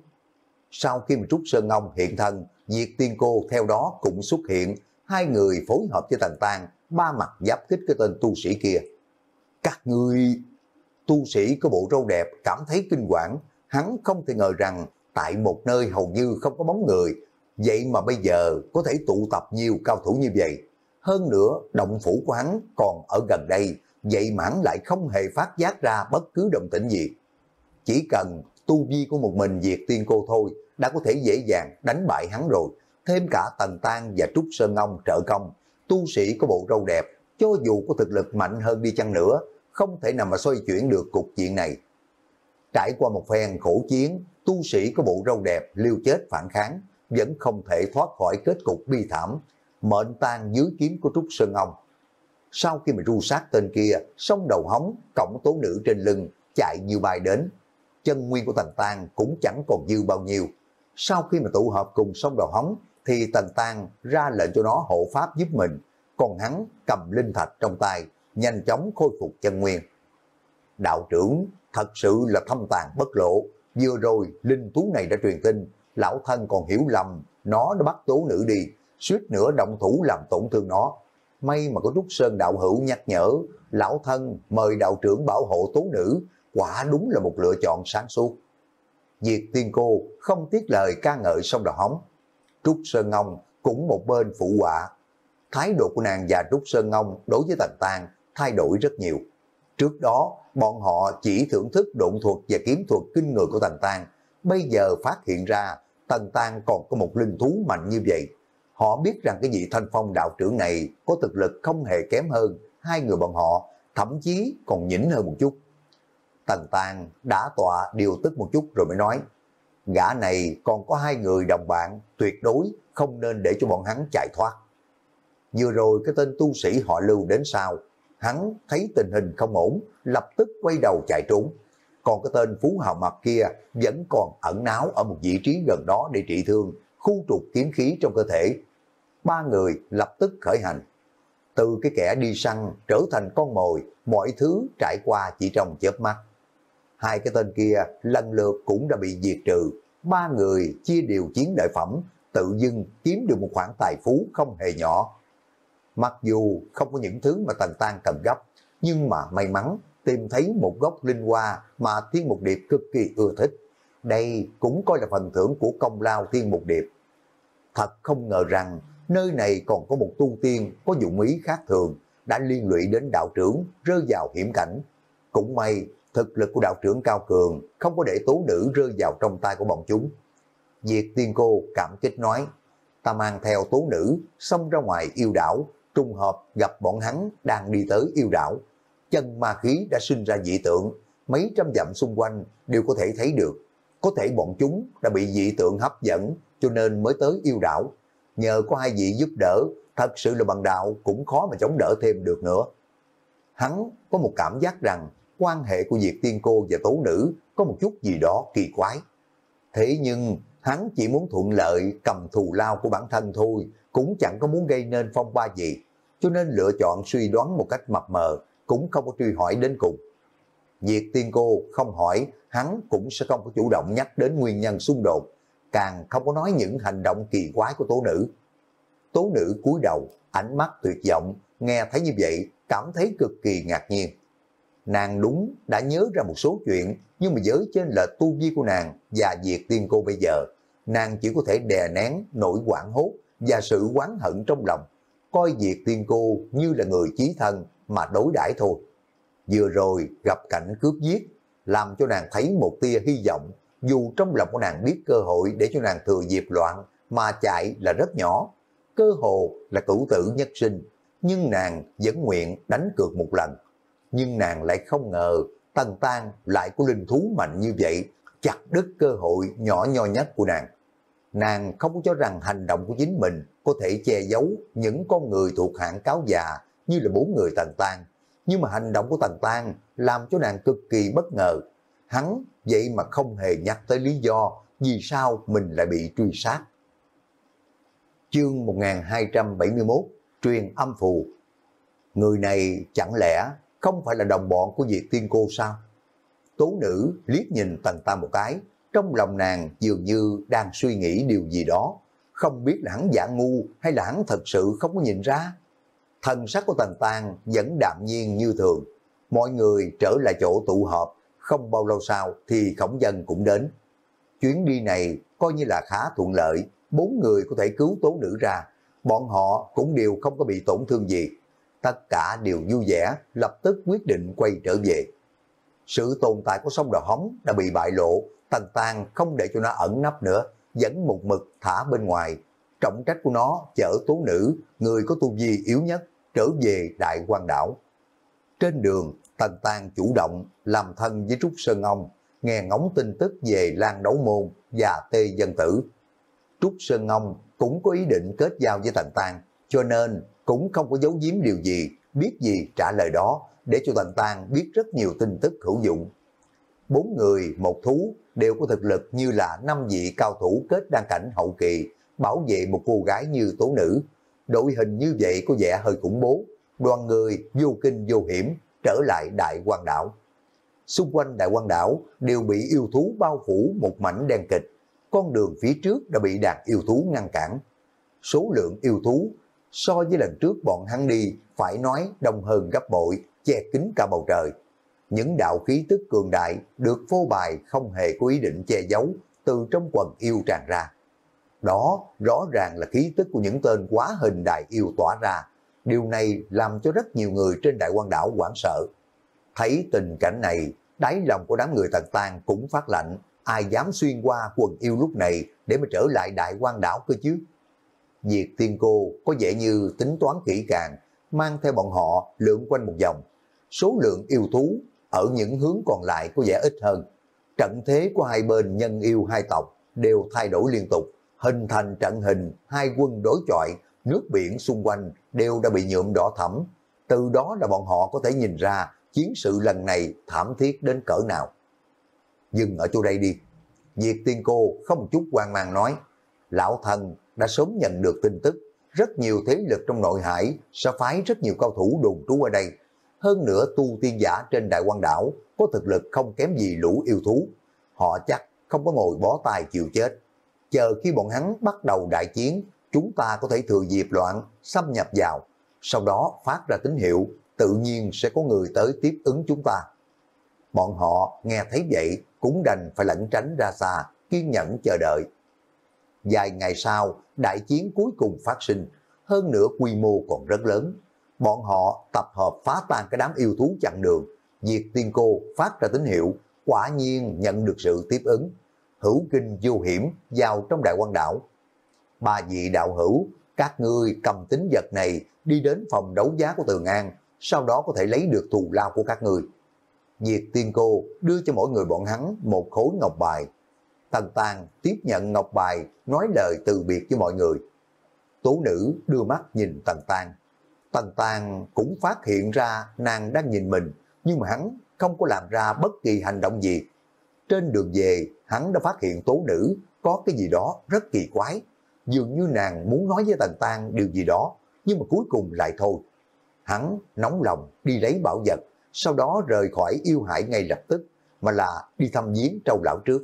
Sau khi mà Trúc Sơn Ngông hiện thân, Diệt Tiên Cô theo đó cũng xuất hiện, hai người phối hợp với Tần Tang, ba mặt giáp kích cái tên tu sĩ kia. Các ngươi... Tu sĩ có bộ râu đẹp cảm thấy kinh quản, hắn không thể ngờ rằng tại một nơi hầu như không có bóng người, vậy mà bây giờ có thể tụ tập nhiều cao thủ như vậy. Hơn nữa, động phủ của hắn còn ở gần đây, vậy mà hắn lại không hề phát giác ra bất cứ động tĩnh gì. Chỉ cần tu vi của một mình Diệt Tiên Cô thôi, đã có thể dễ dàng đánh bại hắn rồi. Thêm cả Tần Tang và Trúc Sơn Ngông trợ công, tu sĩ có bộ râu đẹp, cho dù có thực lực mạnh hơn đi chăng nữa, không thể nào mà xoay chuyển được cục diện này. Trải qua một phen khổ chiến, tu sĩ có bộ râu đẹp liều chết phản kháng, vẫn không thể thoát khỏi kết cục bi thảm, mệnh tang dưới kiếm của Trúc Sơn Ngông. Sau khi mà ru sát tên kia, sông Đầu Hóng, cổng tố nữ trên lưng, chạy như bay đến. Chân nguyên của Tần Tang cũng chẳng còn dư bao nhiêu. Sau khi mà tụ hợp cùng sông Đầu Hóng, thì Tần Tang ra lệnh cho nó hộ pháp giúp mình, còn hắn cầm linh thạch trong tay, nhanh chóng khôi phục chân nguyên. Đạo trưởng thật sự là thâm tàn bất lộ, vừa rồi linh thú này đã truyền tin, lão thân còn hiểu lầm, nó đã bắt tố nữ đi, suýt nữa động thủ làm tổn thương nó. May mà có Trúc Sơn đạo hữu nhắc nhở, lão thân mời đạo trưởng bảo hộ tố nữ, quả đúng là một lựa chọn sáng suốt. Diệt Tiên Cô không tiếc lời ca ngợi sông Đầu Hóng. Trúc Sơn Ngông cũng một bên phụ họa. Thái độ của nàng và Trúc Sơn Ngông đối với Tần Tang thay đổi rất nhiều. Trước đó, bọn họ chỉ thưởng thức độn thuật và kiếm thuật kinh người của Tần Tang. Bây giờ phát hiện ra Tần Tang còn có một linh thú mạnh như vậy. Họ biết rằng cái vị Thanh Phong đạo trưởng này có thực lực không hề kém hơn hai người bọn họ, thậm chí còn nhỉnh hơn một chút. Tần Tang đã tọa điều tức một chút rồi mới nói, gã này còn có hai người đồng bạn, tuyệt đối không nên để cho bọn hắn chạy thoát. Vừa rồi cái tên tu sĩ họ Lưu đến sau, hắn thấy tình hình không ổn, lập tức quay đầu chạy trốn. Còn cái tên Phú Hào Mặt kia vẫn còn ẩn náu ở một vị trí gần đó để trị thương, khu trục kiếm khí trong cơ thể. ba người lập tức khởi hành. Từ cái kẻ đi săn trở thành con mồi, mọi thứ trải qua chỉ trong chớp mắt. Hai cái tên kia lần lượt cũng đã bị diệt trừ, ba người chia đều chiến lợi phẩm, tự dưng kiếm được một khoản tài phú không hề nhỏ. Mặc dù không có những thứ mà Tần Tăng cần gấp, nhưng mà may mắn tìm thấy một gốc linh hoa mà Thiên Mục Điệp cực kỳ ưa thích. Đây cũng coi là phần thưởng của công lao Thiên Mục Điệp. Thật không ngờ rằng nơi này còn có một tu tiên có dụng ý khác thường, đã liên lụy đến đạo trưởng rơi vào hiểm cảnh. Cũng may thực lực của đạo trưởng cao cường, không có để tố nữ rơi vào trong tay của bọn chúng. Diệt Tiên Cô cảm kích nói, ta mang theo tố nữ xông ra ngoài yêu đảo, trùng hợp gặp bọn hắn đang đi tới yêu đảo. Chân ma khí đã sinh ra dị tượng, mấy trăm dặm xung quanh đều có thể thấy được. Có thể bọn chúng đã bị dị tượng hấp dẫn cho nên mới tới yêu đảo. Nhờ có hai vị giúp đỡ, thật sự là bằng đạo cũng khó mà chống đỡ thêm được nữa. Hắn có một cảm giác rằng quan hệ của Diệt Tiên Cô và tố nữ có một chút gì đó kỳ quái. Thế nhưng hắn chỉ muốn thuận lợi cầm thù lao của bản thân thôi, cũng chẳng có muốn gây nên phong ba gì, cho nên lựa chọn suy đoán một cách mập mờ, cũng không có truy hỏi đến cùng. Diệt Tiên Cô không hỏi, hắn cũng sẽ không có chủ động nhắc đến nguyên nhân xung đột, càng không có nói những hành động kỳ quái của tố nữ. Tố nữ cúi đầu, ánh mắt tuyệt vọng, nghe thấy như vậy, cảm thấy cực kỳ ngạc nhiên. Nàng đúng đã nhớ ra một số chuyện, nhưng mà với trên lệch tu vi của nàng và Diệt Tiên Cô bây giờ, nàng chỉ có thể đè nén nỗi hoảng hốt và sự oán hận trong lòng, coi Diệt Tiên Cô như là người chí thân mà đối đãi thôi. Vừa rồi gặp cảnh cướp giết, làm cho nàng thấy một tia hy vọng, dù trong lòng của nàng biết cơ hội để cho nàng thừa dịp loạn mà chạy là rất nhỏ, cơ hồ là cửu tử nhất sinh, nhưng nàng vẫn nguyện đánh cược một lần. Nhưng nàng lại không ngờ Tần Tăng lại có linh thú mạnh như vậy, chặt đứt cơ hội nhỏ nho nhất của nàng. Nàng không có cho rằng hành động của chính mình có thể che giấu những con người thuộc hạng cáo già như là bốn người Tần Tăng. Nhưng mà hành động của Tần Tăng làm cho nàng cực kỳ bất ngờ. Hắn vậy mà không hề nhắc tới lý do vì sao mình lại bị truy sát. Chương một nghìn hai trăm bảy mươi mốt, truyền âm phù. Người này chẳng lẽ không phải là đồng bọn của Diệt Tiên Cô sao? Tố nữ liếc nhìn Tần Tăng một cái, trong lòng nàng dường như đang suy nghĩ điều gì đó, không biết là hắn giả ngu hay là hắn thật sự không có nhìn ra. Thần sắc của Tần Tăng vẫn đạm nhiên như thường. Mọi người trở lại chỗ tụ họp, không bao lâu sau thì Khổng Dân cũng đến. Chuyến đi này coi như là khá thuận lợi, bốn người có thể cứu tố nữ ra, bọn họ cũng đều không có bị tổn thương gì. Tất cả đều vui vẻ, lập tức quyết định quay trở về. Sự tồn tại của sông Đò Hóng đã bị bại lộ, Tần Tăng không để cho nó ẩn nấp nữa, vẫn một mực thả bên ngoài. Trọng trách của nó chở tố nữ, người có tu vi yếu nhất, trở về Đại Quan Đảo. Trên đường, Tần Tăng chủ động làm thân với Trúc Sơn Ông, nghe ngóng tin tức về Lan Đấu Môn và Tê Dân Tử. Trúc Sơn Ông cũng có ý định kết giao với Tần Tăng, cho nên cũng không có giấu giếm điều gì, biết gì trả lời đó, để cho Tần Tăng biết rất nhiều tin tức hữu dụng. Bốn người, một thú, đều có thực lực như là năm vị cao thủ kết đan cảnh hậu kỳ, bảo vệ một cô gái như tố nữ. Đội hình như vậy có vẻ hơi khủng bố, đoàn người vô kinh vô hiểm, trở lại Đại Quan Đảo. Xung quanh Đại Quan Đảo đều bị yêu thú bao phủ một mảnh đen kịch, con đường phía trước đã bị đàn yêu thú ngăn cản. Số lượng yêu thú so với lần trước bọn hắn đi phải nói đông hơn gấp bội, che kín cả bầu trời. Những đạo khí tức cường đại được phô bày không hề có ý định che giấu, từ trong quần yêu tràn ra. Đó rõ ràng là khí tức của những tên quá hình đại yêu tỏa ra. Điều này làm cho rất nhiều người trên Đại Quan Đảo hoảng sợ. Thấy tình cảnh này, đáy lòng của đám người Tần Tăng cũng phát lạnh, ai dám xuyên qua quần yêu lúc này để mà trở lại Đại Quan Đảo cơ chứ. Diệt Tiên Cô có vẻ như tính toán kỹ càng, mang theo bọn họ lượn quanh một vòng. Số lượng yêu thú ở những hướng còn lại có vẻ ít hơn. Trận thế của hai bên nhân yêu hai tộc đều thay đổi liên tục, hình thành trận hình hai quân đối chọi, nước biển xung quanh đều đã bị nhuộm đỏ thẫm. Từ đó là bọn họ có thể nhìn ra chiến sự lần này thảm thiết đến cỡ nào. Dừng ở chỗ đây đi. Diệt Tiên Cô không một chút hoang mang nói, lão thần đã sớm nhận được tin tức, rất nhiều thế lực trong nội hải sẽ phái rất nhiều cao thủ đồn trú ở đây. Hơn nữa tu tiên giả trên Đại Quan Đảo có thực lực không kém gì lũ yêu thú. Họ chắc không có ngồi bó tay chịu chết. Chờ khi bọn hắn bắt đầu đại chiến, chúng ta có thể thừa dịp loạn, xâm nhập vào. Sau đó phát ra tín hiệu, tự nhiên sẽ có người tới tiếp ứng chúng ta. Bọn họ nghe thấy vậy cũng đành phải lẩn tránh ra xa, kiên nhẫn chờ đợi. Vài ngày sau, đại chiến cuối cùng phát sinh, hơn nữa quy mô còn rất lớn. Bọn họ tập hợp phá tan cái đám yêu thú chặn đường. Diệt Tiên Cô phát ra tín hiệu, quả nhiên nhận được sự tiếp ứng. Hữu kinh vô hiểm vào trong Đại Quan Đảo. Ba vị đạo hữu, các ngươi cầm tính vật này đi đến phòng đấu giá của Tường An, sau đó có thể lấy được thù lao của các ngươi. Diệt Tiên Cô đưa cho mỗi người bọn hắn một khối ngọc bài. Tần Tàng tiếp nhận ngọc bài, nói lời từ biệt với mọi người. Tố nữ đưa mắt nhìn Tần Tàng. Tần Tàng cũng phát hiện ra nàng đang nhìn mình, nhưng mà hắn không có làm ra bất kỳ hành động gì. Trên đường về, hắn đã phát hiện tố nữ có cái gì đó rất kỳ quái. Dường như nàng muốn nói với Tần Tàng điều gì đó, nhưng mà cuối cùng lại thôi. Hắn nóng lòng đi lấy bảo vật, sau đó rời khỏi yêu hải ngay lập tức, mà là đi thăm viếng Trâu lão trước.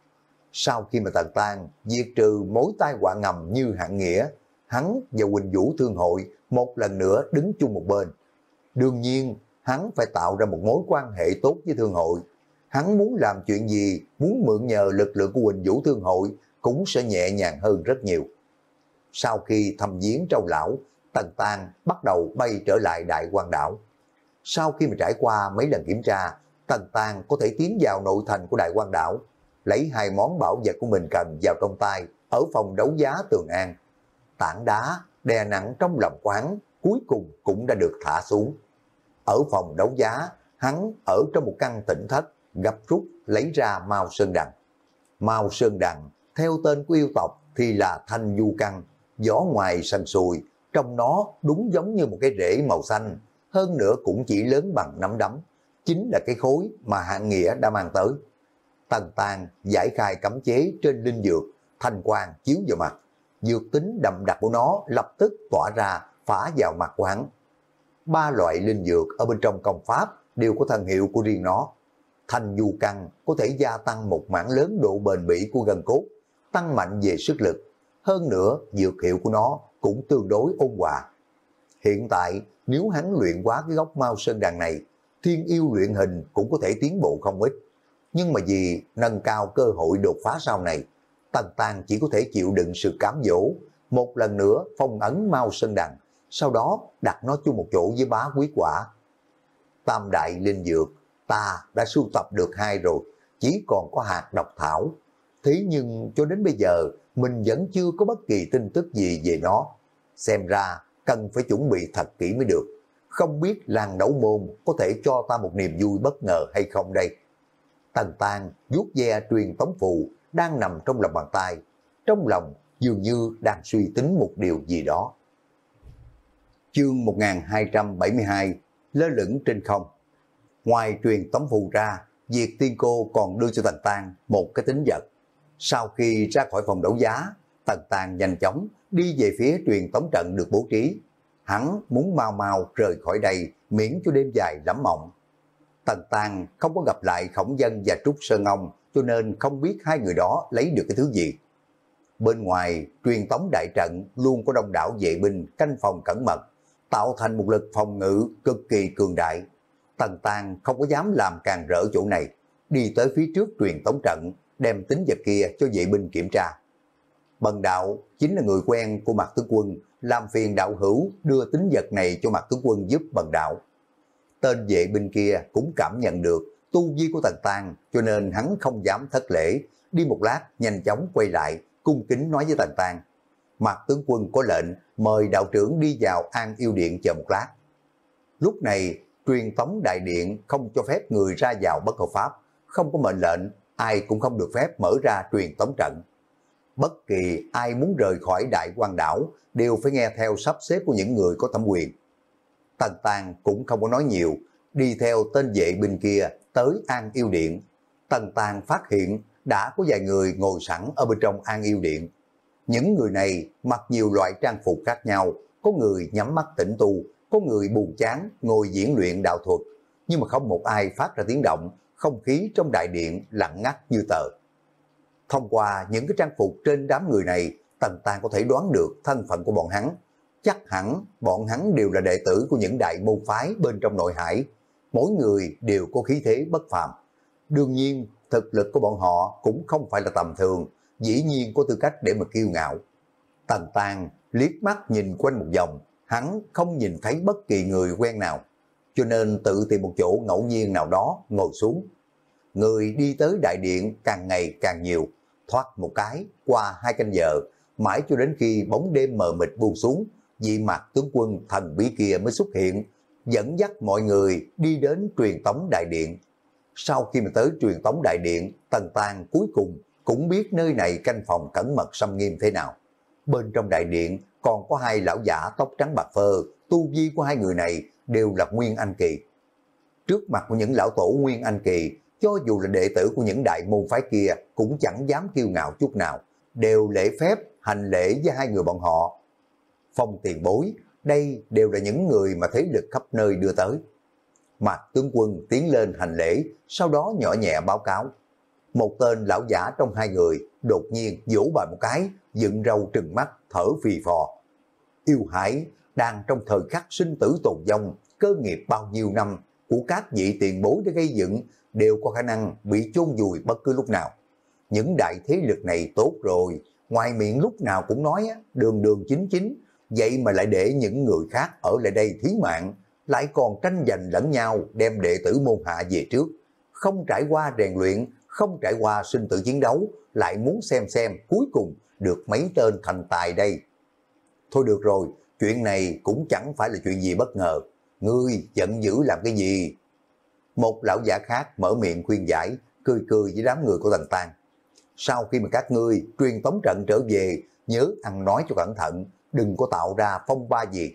Sau khi mà Tần Tàng diệt trừ mối tai họa ngầm như Hạng Nghĩa, hắn và Quỳnh Vũ Thương Hội một lần nữa đứng chung một bên. Đương nhiên, hắn phải tạo ra một mối quan hệ tốt với Thương Hội. Hắn muốn làm chuyện gì, muốn mượn nhờ lực lượng của Quỳnh Vũ Thương Hội cũng sẽ nhẹ nhàng hơn rất nhiều. Sau khi thăm viếng Trâu lão, Tần Tàng bắt đầu bay trở lại Đại Quan Đảo. Sau khi mà trải qua mấy lần kiểm tra, Tần Tàng có thể tiến vào nội thành của Đại Quan Đảo, lấy hai món bảo vật của mình cần vào trong tay ở phòng đấu giá Tường An. Tảng đá đè nặng trong lòng quán cuối cùng cũng đã được thả xuống. Ở phòng đấu giá, hắn ở trong một căn tỉnh thất gấp rút lấy ra Mao Sơn Đằng. Mao Sơn Đằng theo tên của yêu tộc thì là thanh du căn, vỏ ngoài xanh xùi, trong nó đúng giống như một cái rễ màu xanh, hơn nữa cũng chỉ lớn bằng nắm đấm, chính là cái khối mà Hạng Nghĩa đã mang tới. Tần Tàng giải khai cấm chế trên linh dược, thanh quang chiếu vào mặt, dược tính đậm đặc của nó lập tức tỏa ra phá vào mặt của hắn. Ba loại linh dược ở bên trong công pháp đều có thần hiệu của riêng nó. Thanh du căn có thể gia tăng một mảng lớn độ bền bỉ của gân cốt, tăng mạnh về sức lực. Hơn nữa, dược hiệu của nó cũng tương đối ôn hòa. Hiện tại, nếu hắn luyện quá cái gốc Mao Sơn Đằng này, thiên yêu luyện hình cũng có thể tiến bộ không ít. Nhưng mà vì nâng cao cơ hội đột phá sau này, Tần Tàng chỉ có thể chịu đựng sự cám dỗ, một lần nữa phong ấn Mao Sơn Đằng, sau đó đặt nó chung một chỗ với bá quý quả. Tam đại linh dược, ta đã sưu tập được hai rồi, chỉ còn có hạt độc thảo. Thế nhưng cho đến bây giờ, mình vẫn chưa có bất kỳ tin tức gì về nó. Xem ra, cần phải chuẩn bị thật kỹ mới được. Không biết làng đấu môn có thể cho ta một niềm vui bất ngờ hay không đây. Tần Tàng vuốt ve truyền tống phù đang nằm trong lòng bàn tay. Trong lòng dường như đang suy tính một điều gì đó. Chương một nghìn hai trăm bảy mươi hai, lơ lửng trên không. Ngoài truyền tống phù ra, Diệt Tiên Cô còn đưa cho Tần Tàng một cái tính vật. Sau khi ra khỏi phòng đấu giá, Tần Tàng nhanh chóng đi về phía truyền tống trận được bố trí. Hắn muốn mau mau rời khỏi đây miễn cho đêm dài lắm mộng. Tần Tàng không có gặp lại Khổng Dân và Trúc Sơn Ông, cho nên không biết hai người đó lấy được cái thứ gì. Bên ngoài truyền tống đại trận luôn có đông đảo vệ binh canh phòng cẩn mật, tạo thành một lực phòng ngự cực kỳ cường đại. Tần Tàng không có dám làm càng rỡ chỗ này, đi tới phía trước truyền tống trận, đem tính vật kia cho vệ binh kiểm tra. Bần đạo chính là người quen của Mạc tướng quân, làm phiền đạo hữu đưa tính vật này cho Mạc tướng quân giúp bần đạo. Tên vệ binh kia cũng cảm nhận được tu vi của Tần Tàng, cho nên hắn không dám thất lễ, đi một lát nhanh chóng quay lại, cung kính nói với Tần Tàng. Mạc tướng quân có lệnh mời đạo trưởng đi vào An Yêu Điện chờ một lát. Lúc này truyền tống đại điện không cho phép người ra vào bất hợp pháp, không có mệnh lệnh, ai cũng không được phép mở ra truyền tống trận. Bất kỳ ai muốn rời khỏi Đại Quan Đảo đều phải nghe theo sắp xếp của những người có thẩm quyền. Tần Tàng cũng không có nói nhiều, đi theo tên vệ binh kia tới An Yêu Điện. Tần Tàng phát hiện đã có vài người ngồi sẵn ở bên trong An Yêu Điện. Những người này mặc nhiều loại trang phục khác nhau, có người nhắm mắt tĩnh tu, có người buồn chán ngồi diễn luyện đạo thuật, nhưng mà không một ai phát ra tiếng động, không khí trong đại điện lặng ngắt như tờ. Thông qua những cái trang phục trên đám người này, Tần Tàng có thể đoán được thân phận của bọn hắn. Chắc hẳn bọn hắn đều là đệ tử của những đại môn phái bên trong nội hải, mỗi người đều có khí thế bất phàm. Đương nhiên, thực lực của bọn họ cũng không phải là tầm thường, dĩ nhiên có tư cách để mà kiêu ngạo. Tần Tàng liếc mắt nhìn quanh một vòng, hắn không nhìn thấy bất kỳ người quen nào, cho nên tự tìm một chỗ ngẫu nhiên nào đó ngồi xuống. Người đi tới đại điện càng ngày càng nhiều, thoát một cái qua hai canh giờ, mãi cho đến khi bóng đêm mờ mịt buông xuống, vị mặt tướng quân thần bí kia mới xuất hiện, dẫn dắt mọi người đi đến truyền tống đại điện. Sau khi mà tới truyền tống đại điện, Tần Tàng cuối cùng cũng biết nơi này canh phòng cẩn mật xâm nghiêm thế nào. Bên trong đại điện còn có hai lão giả tóc trắng bạc phơ, tu vi của hai người này đều là Nguyên Anh Kỳ. Trước mặt của những lão tổ Nguyên Anh Kỳ, cho dù là đệ tử của những đại môn phái kia cũng chẳng dám kiêu ngạo chút nào, đều lễ phép hành lễ với hai người bọn họ. Phong tiền bối, đây đều là những người mà thế lực khắp nơi đưa tới. Mạc tướng quân tiến lên hành lễ, sau đó nhỏ nhẹ báo cáo. Một tên lão giả trong hai người đột nhiên vỗ bài một cái, dựng râu trừng mắt, thở phì phò. Yêu Hải đang trong thời khắc sinh tử tồn vong, cơ nghiệp bao nhiêu năm của các vị tiền bối đã gây dựng đều có khả năng bị chôn vùi bất cứ lúc nào. Những đại thế lực này tốt rồi, ngoài miệng lúc nào cũng nói đường đường chính chính, vậy mà lại để những người khác ở lại đây thí mạng, lại còn tranh giành lẫn nhau đem đệ tử môn hạ về trước. Không trải qua rèn luyện, không trải qua sinh tử chiến đấu, lại muốn xem xem cuối cùng được mấy tên thành tài đây. Thôi được rồi, chuyện này cũng chẳng phải là chuyện gì bất ngờ. Ngươi giận dữ làm cái gì? Một lão giả khác mở miệng khuyên giải, cười cười với đám người của Tần Tàng. Sau khi mà các ngươi truyền tống trận trở về, nhớ ăn nói cho cẩn thận, đừng có tạo ra phong ba gì.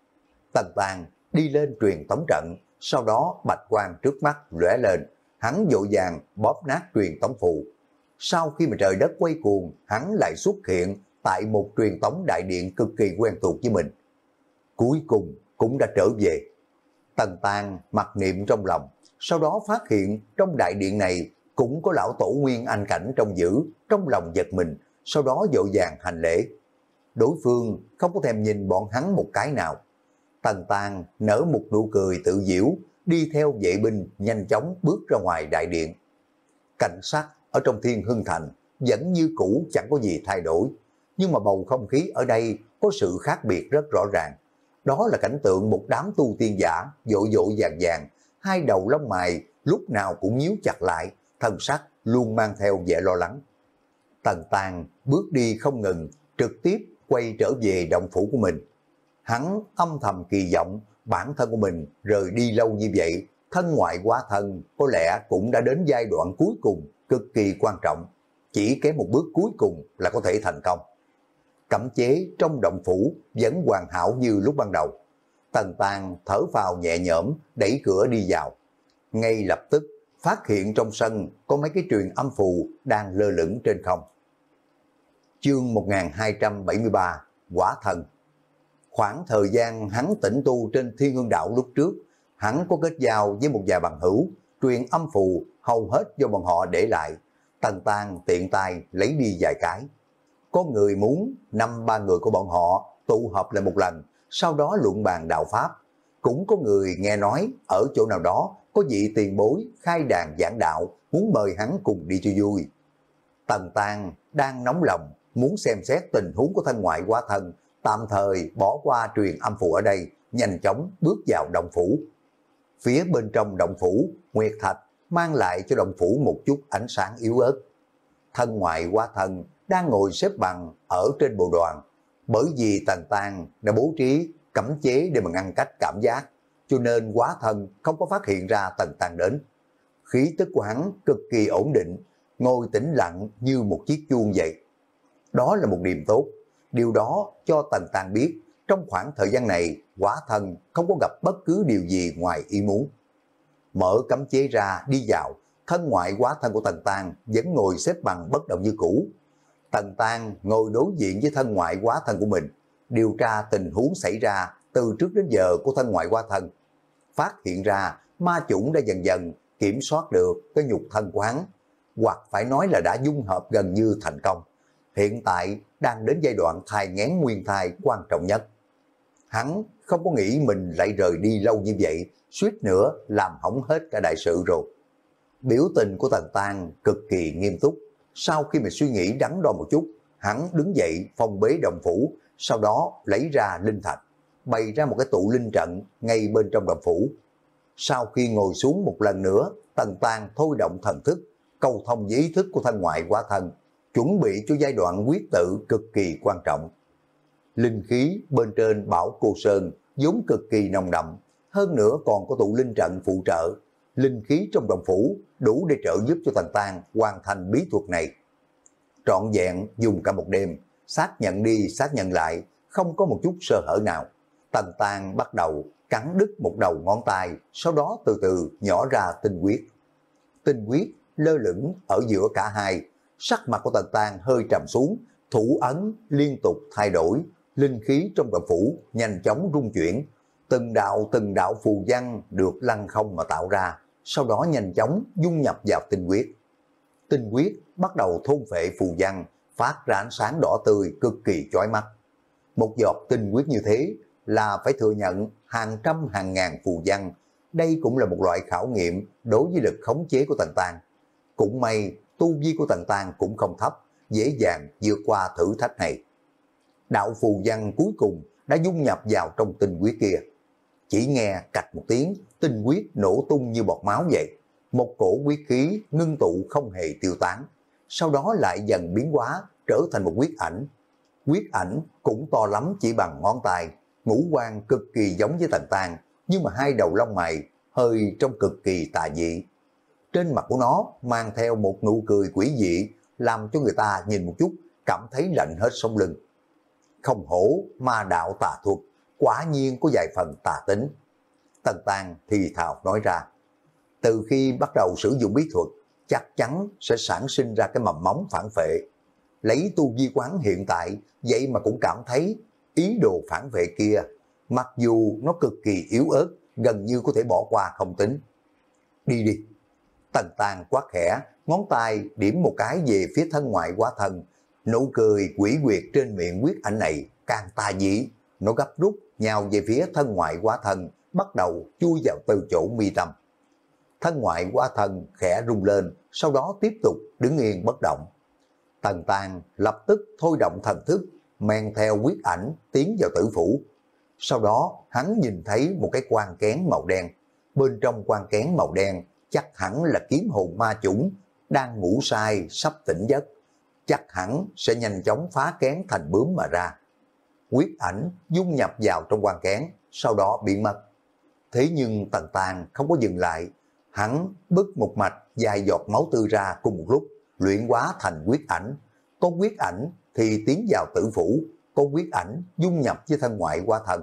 Tần Tàng đi lên truyền tống trận, sau đó bạch quang trước mắt lóe lên, hắn vội vàng bóp nát truyền tống phù. Sau khi mà trời đất quay cuồng, hắn lại xuất hiện tại một truyền tống đại điện cực kỳ quen thuộc với mình. Cuối cùng cũng đã trở về. Tần Tàng mặc niệm trong lòng, sau đó phát hiện trong đại điện này cũng có lão tổ Nguyên Anh cảnh trong giữ, trong lòng giật mình, sau đó vội vàng hành lễ. Đối phương không có thèm nhìn bọn hắn một cái nào. Tần Tàng nở một nụ cười tự giễu, đi theo vệ binh nhanh chóng bước ra ngoài đại điện. Cảnh sát ở trong Thiên Hưng Thành vẫn như cũ chẳng có gì thay đổi, nhưng mà bầu không khí ở đây có sự khác biệt rất rõ ràng. Đó là cảnh tượng một đám tu tiên giả vội vội vàng vàng, hai đầu lông mày lúc nào cũng nhíu chặt lại, thân sắc luôn mang theo vẻ lo lắng. Tần Tàng bước đi không ngừng, trực tiếp quay trở về động phủ của mình. Hắn âm thầm kỳ vọng bản thân của mình rời đi lâu như vậy, thân ngoại hóa thân có lẽ cũng đã đến giai đoạn cuối cùng cực kỳ quan trọng, chỉ kém một bước cuối cùng là có thể thành công. Cấm chế trong động phủ vẫn hoàn hảo như lúc ban đầu. Tần Tàng thở phào nhẹ nhõm, đẩy cửa đi vào. Ngay lập tức phát hiện trong sân có mấy cái truyền âm phù đang lơ lửng trên không. Chương một nghìn hai trăm bảy mươi ba, Quả Thần. Khoảng thời gian hắn tĩnh tu trên Thiên Hương Đạo lúc trước, hắn có kết giao với một vài bằng hữu, truyền âm phù hầu hết do bọn họ để lại. Tần Tàng tiện tay lấy đi vài cái. Có người muốn năm ba người của bọn họ tụ họp lại một lần, sau đó luận bàn đạo Pháp. Cũng có người nghe nói ở chỗ nào đó có vị tiền bối khai đàn giảng đạo, muốn mời hắn cùng đi cho vui. Tần Tàng đang nóng lòng, muốn xem xét tình huống của thân ngoại hóa thân, tạm thời bỏ qua truyền âm phù ở đây, nhanh chóng bước vào động phủ. Phía bên trong động phủ, Nguyệt Thạch mang lại cho động phủ một chút ánh sáng yếu ớt. Thân ngoại hóa thân đang ngồi xếp bằng ở trên bồ đoàn, bởi vì Tần Tàng đã bố trí cấm chế để mà ngăn cách cảm giác, cho nên hóa thân không có phát hiện ra Tần Tàng đến. Khí tức của hắn cực kỳ ổn định, ngồi tĩnh lặng như một chiếc chuông vậy. Đó là một điểm tốt, điều đó cho Tần Tàng biết trong khoảng thời gian này hóa thân không có gặp bất cứ điều gì ngoài ý muốn. Mở cấm chế ra đi vào, thân ngoại hóa thân của Tần Tàng vẫn ngồi xếp bằng bất động như cũ. Tần Tang ngồi đối diện với thân ngoại hóa thân của mình, điều tra tình huống xảy ra từ trước đến giờ của thân ngoại hóa thân. Phát hiện ra ma chủng đã dần dần kiểm soát được cái nhục thân của hắn, hoặc phải nói là đã dung hợp gần như thành công. Hiện tại đang đến giai đoạn thai nghén nguyên thai quan trọng nhất. Hắn không có nghĩ mình lại rời đi lâu như vậy, suýt nữa làm hỏng hết cả đại sự rồi. Biểu tình của Tần Tang cực kỳ nghiêm túc. Sau khi mà suy nghĩ đắn đo một chút, hắn đứng dậy phong bế động phủ, sau đó lấy ra linh thạch, bày ra một cái tụ linh trận ngay bên trong động phủ. Sau khi ngồi xuống một lần nữa, Tần Tang thôi động thần thức, câu thông với ý thức của thân ngoại hóa thân, chuẩn bị cho giai đoạn quyết tử cực kỳ quan trọng. Linh khí bên trên Bảo Cô Sơn vốn cực kỳ nồng đậm, hơn nữa còn có tụ linh trận phụ trợ. Linh khí trong động phủ đủ để trợ giúp cho Tần Tang hoàn thành bí thuật này. Trọn vẹn dùng cả một đêm, xác nhận đi xác nhận lại, không có một chút sơ hở nào. Tần Tang bắt đầu cắn đứt một đầu ngón tay, sau đó từ từ nhỏ ra tinh huyết. Tinh huyết lơ lửng ở giữa cả hai, sắc mặt của Tần Tang hơi trầm xuống, thủ ấn liên tục thay đổi, linh khí trong động phủ nhanh chóng rung chuyển, từng đạo từng đạo phù văn được lăng không mà tạo ra, sau đó nhanh chóng dung nhập vào tinh huyết. Tinh huyết bắt đầu thôn phệ phù văn, phát ra ánh sáng đỏ tươi cực kỳ chói mắt. Một giọt tinh huyết như thế là phải thừa nhận hàng trăm hàng ngàn phù văn. Đây cũng là một loại khảo nghiệm đối với lực khống chế của Tần Tang. Cũng may tu vi của Tần Tang cũng không thấp, dễ dàng vượt qua thử thách này. Đạo phù văn cuối cùng đã dung nhập vào trong tinh huyết kia. Chỉ nghe cạch một tiếng, tinh huyết nổ tung như bọt máu vậy. Một cổ huyết khí ngưng tụ không hề tiêu tán, sau đó lại dần biến hóa trở thành một huyết ảnh. Huyết ảnh cũng to lắm chỉ bằng ngón tay, ngũ quan cực kỳ giống với Tần Tang, nhưng mà hai đầu lông mày hơi trông cực kỳ tà dị. Trên mặt của nó mang theo một nụ cười quỷ dị, làm cho người ta nhìn một chút cảm thấy lạnh hết sống lưng. Không hổ ma đạo tà thuật, quả nhiên có vài phần tà tính. Tần Tang thì thào nói ra, từ khi bắt đầu sử dụng bí thuật, chắc chắn sẽ sản sinh ra cái mầm móng phản phệ. Lấy tu vi quán hiện tại, vậy mà cũng cảm thấy ý đồ phản vệ kia, mặc dù nó cực kỳ yếu ớt, gần như có thể bỏ qua không tính. Đi đi. Tần Tang quát khẽ, ngón tay điểm một cái về phía thân ngoại hóa thân. Nụ cười quỷ quyệt trên miệng huyết ảnh này càng tà dị. Nó gấp rút nhào về phía thân ngoại hóa thân, bắt đầu chui vào từ chỗ mi tâm. Thân ngoại hóa thân khẽ rung lên, sau đó tiếp tục đứng yên bất động. Tần Tang lập tức thôi động thần thức, men theo huyết ảnh tiến vào tử phủ. Sau đó hắn nhìn thấy một cái quan kén màu đen. Bên trong quan kén màu đen chắc hẳn là kiếm hồn ma chủng đang ngủ say sắp tỉnh giấc. Chắc hẳn sẽ nhanh chóng phá kén thành bướm mà ra. Huyết ảnh dung nhập vào trong quan kén, sau đó biến mất. Thế nhưng Tần Tang không có dừng lại. Hắn bứt một mạch dài giọt máu tươi ra cùng một lúc, luyện hóa thành huyết ảnh. Có huyết ảnh thì tiến vào tử phủ, có huyết ảnh dung nhập với thân ngoại hóa thân.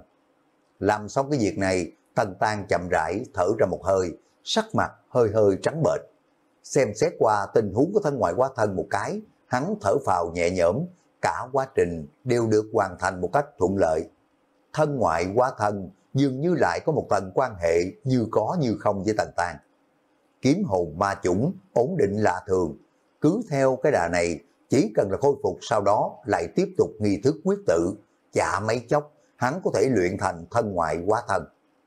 Làm xong cái việc này, Tần Tang chậm rãi thở ra một hơi, sắc mặt hơi hơi trắng bệch. Xem xét qua tình huống của thân ngoại hóa thân một cái, hắn thở phào nhẹ nhõm, cả quá trình đều được hoàn thành một cách thuận lợi. Thân ngoại hóa thân dường như lại có một tầng quan hệ như có như không với Tần Tang. Kiếm hồn ma chủng ổn định lạ thường, cứ theo cái đà này chỉ cần là khôi phục, sau đó lại tiếp tục nghi thức quyết tử, chả mấy chốc hắn có thể luyện thành thân ngoại hóa thân.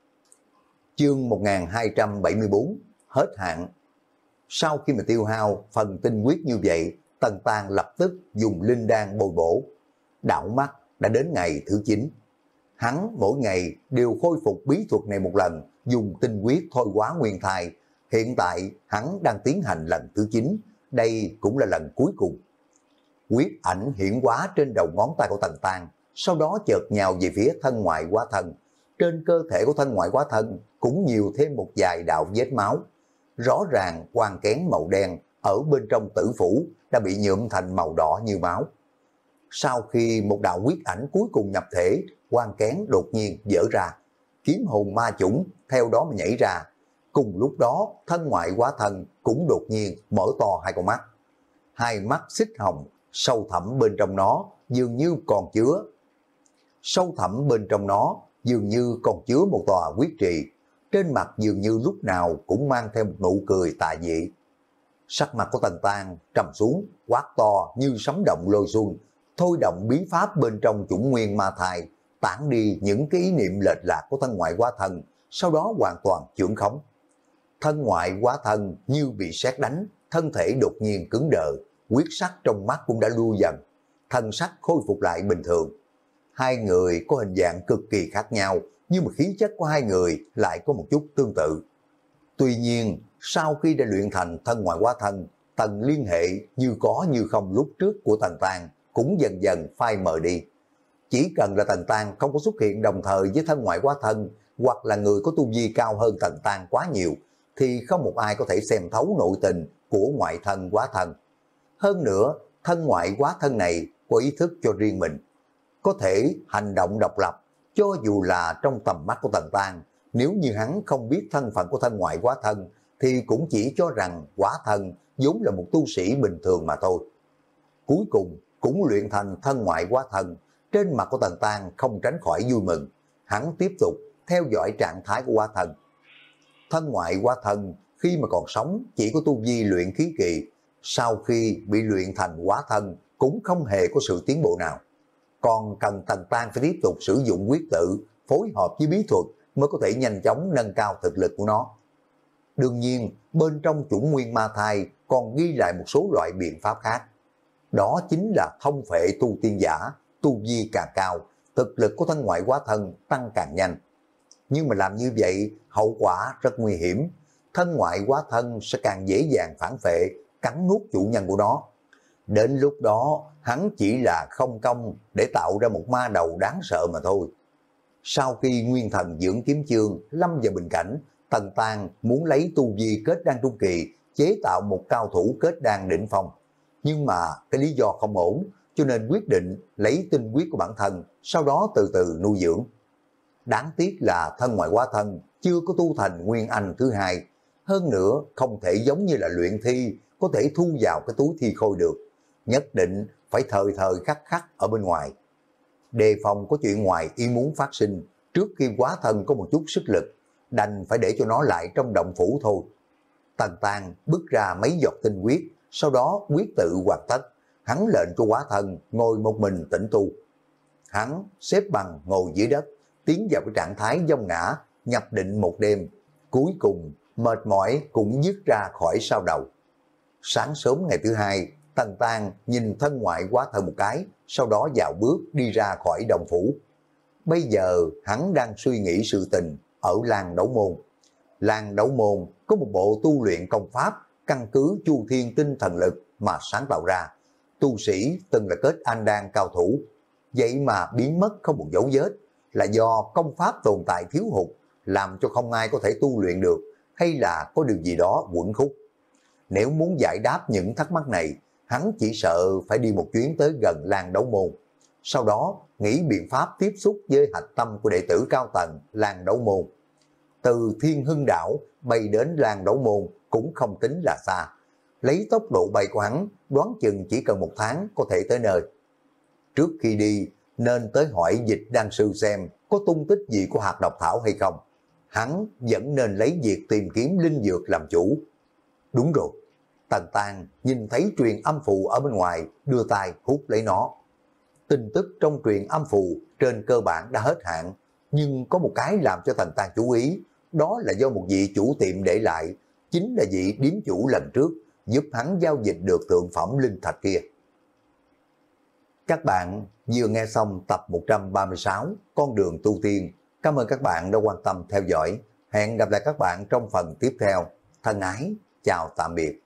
Chương một nghìn hai trăm bảy mươi bốn hết hạn. Sau khi mà tiêu hao phần tinh huyết như vậy, Tần Tang lập tức dùng linh đan bồi bổ. Đảo mắt đã đến ngày thứ chín. Hắn mỗi ngày đều khôi phục bí thuật này một lần, dùng tinh huyết thôi hóa nguyên thai. Hiện tại hắn đang tiến hành lần thứ chín, đây cũng là lần cuối cùng. Huyết ảnh hiển hóa trên đầu ngón tay của Tần Tang, sau đó chợt nhào về phía thân ngoại hóa thân. Trên cơ thể của thân ngoại hóa thân cũng nhiều thêm một vài đạo vết máu. Rõ ràng quan kén màu đen ở bên trong tử phủ đã bị nhuộm thành màu đỏ như máu. Sau khi một đạo huyết ảnh cuối cùng nhập thể, quan kén đột nhiên vỡ ra. Kiếm hồn ma chủng theo đó mà nhảy ra. Cùng lúc đó, thân ngoại hóa thân cũng đột nhiên mở to hai con mắt. Hai mắt xích hồng, sâu thẳm bên trong nó dường như còn chứa. Sâu thẳm bên trong nó dường như còn chứa một tòa huyết trì, trên mặt dường như lúc nào cũng mang theo một nụ cười tà dị. Sắc mặt của Tần Tang trầm xuống, quát to như sấm động lôi xuân, thôi động bí pháp bên trong chủng nguyên ma thai, tản đi những cái ý niệm lệch lạc của thân ngoại hóa thân, sau đó hoàn toàn chưởng khống. Thân ngoại hóa thân như bị sét đánh, thân thể đột nhiên cứng đờ, huyết sắc trong mắt cũng đã lui dần, thân sắc khôi phục lại bình thường. Hai người có hình dạng cực kỳ khác nhau, nhưng mà khí chất của hai người lại có một chút tương tự. Tuy nhiên, sau khi đã luyện thành thân ngoại hóa thân, tầng liên hệ như có như không lúc trước của Tần Tang cũng dần dần phai mờ đi. Chỉ cần là Tần Tang không có xuất hiện đồng thời với thân ngoại hóa thân, hoặc là người có tu vi cao hơn Tần Tang quá nhiều, thì không một ai có thể xem thấu nội tình của ngoại thân hóa thân. Hơn nữa, thân ngoại hóa thân này có ý thức cho riêng mình, có thể hành động độc lập, cho dù là trong tầm mắt của Tần Tang, nếu như hắn không biết thân phận của thân ngoại hóa thân, thì cũng chỉ cho rằng hóa thân vốn là một tu sĩ bình thường mà thôi. Cuối cùng cũng luyện thành thân ngoại hóa thân, trên mặt của Tần Tang không tránh khỏi vui mừng, hắn tiếp tục theo dõi trạng thái của hóa thân. Thân ngoại hóa thân khi mà còn sống chỉ có tu vi luyện khí kỳ, sau khi bị luyện thành hóa thân cũng không hề có sự tiến bộ nào. Còn cần Tần Tang phải tiếp tục sử dụng quyết tự, phối hợp với bí thuật mới có thể nhanh chóng nâng cao thực lực của nó. Đương nhiên, bên trong chủng nguyên ma thai còn ghi lại một số loại biện pháp khác. Đó chính là thông phệ tu tiên giả, tu vi càng cao, thực lực của thân ngoại hóa thân tăng càng nhanh. Nhưng mà làm như vậy, hậu quả rất nguy hiểm. Thân ngoại hóa thân sẽ càng dễ dàng phản phệ, cắn nuốt chủ nhân của nó. Đến lúc đó, hắn chỉ là không công để tạo ra một ma đầu đáng sợ mà thôi. Sau khi nguyên thần dưỡng kiếm chương lâm vào bình cảnh, Tần Tang muốn lấy tu vi kết đan trung kỳ, chế tạo một cao thủ kết đan đỉnh phong. Nhưng mà cái lý do không ổn, cho nên quyết định lấy tinh huyết của bản thân, sau đó từ từ nuôi dưỡng. Đáng tiếc là thân ngoại hóa thân chưa có tu thành nguyên anh thứ hai, hơn nữa không thể giống như là luyện thi, có thể thu vào cái túi thi khôi được, nhất định phải thời thời khắc khắc ở bên ngoài. Đề phòng có chuyện ngoài ý muốn phát sinh, trước khi hóa thân có một chút sức lực, đành phải để cho nó lại trong động phủ thôi. Tần Tang bước ra mấy giọt tinh huyết, sau đó quyết tự hoàn tất, hắn lệnh cho hóa thân ngồi một mình tĩnh tu. Hắn xếp bằng ngồi dưới đất, tiến vào cái trạng thái vong ngã, nhập định một đêm, cuối cùng mệt mỏi cũng dứt ra khỏi sau đầu. Sáng sớm ngày thứ hai, Tần Tang nhìn thân ngoại hóa thân một cái, sau đó dạo bước đi ra khỏi động phủ. Bây giờ hắn đang suy nghĩ sự tình ở làng Đấu Môn. Làng Đấu Môn có một bộ tu luyện công pháp căn cứ Chu Thiên Tinh Thần Lực mà sáng tạo ra. Tu sĩ từng là kết anh đan cao thủ, vậy mà biến mất không một dấu vết, là do công pháp tồn tại thiếu hụt, làm cho không ai có thể tu luyện được, hay là có điều gì đó uẩn khúc. Nếu muốn giải đáp những thắc mắc này, hắn chỉ sợ phải đi một chuyến tới gần làng Đấu Môn, sau đó nghĩ biện pháp tiếp xúc với hạch tâm của đệ tử cao tầng làng Đấu Môn. Từ Thiên Hưng Đảo bay đến làng Đấu Môn cũng không tính là xa, lấy tốc độ bay của hắn đoán chừng chỉ cần một tháng có thể tới nơi. Trước khi đi nên tới hỏi Dịch Đan Sư xem có tung tích gì của hạt độc thảo hay không. Hắn vẫn nên lấy việc tìm kiếm linh dược làm chủ. Đúng rồi, Tần Tang nhìn thấy truyền âm phù ở bên ngoài, đưa tay hút lấy nó. Tin tức trong truyền âm phù trên cơ bản đã hết hạn, nhưng có một cái làm cho Tần Tang chú ý, đó là do một vị chủ tiệm để lại, chính là vị điếm chủ lần trước giúp hắn giao dịch được thượng phẩm linh thạch kia. Các bạn vừa nghe xong tập một trăm ba mươi sáu Con đường tu tiên. Cảm ơn các bạn đã quan tâm theo dõi. Hẹn gặp lại các bạn trong phần tiếp theo. Thân ái, chào tạm biệt.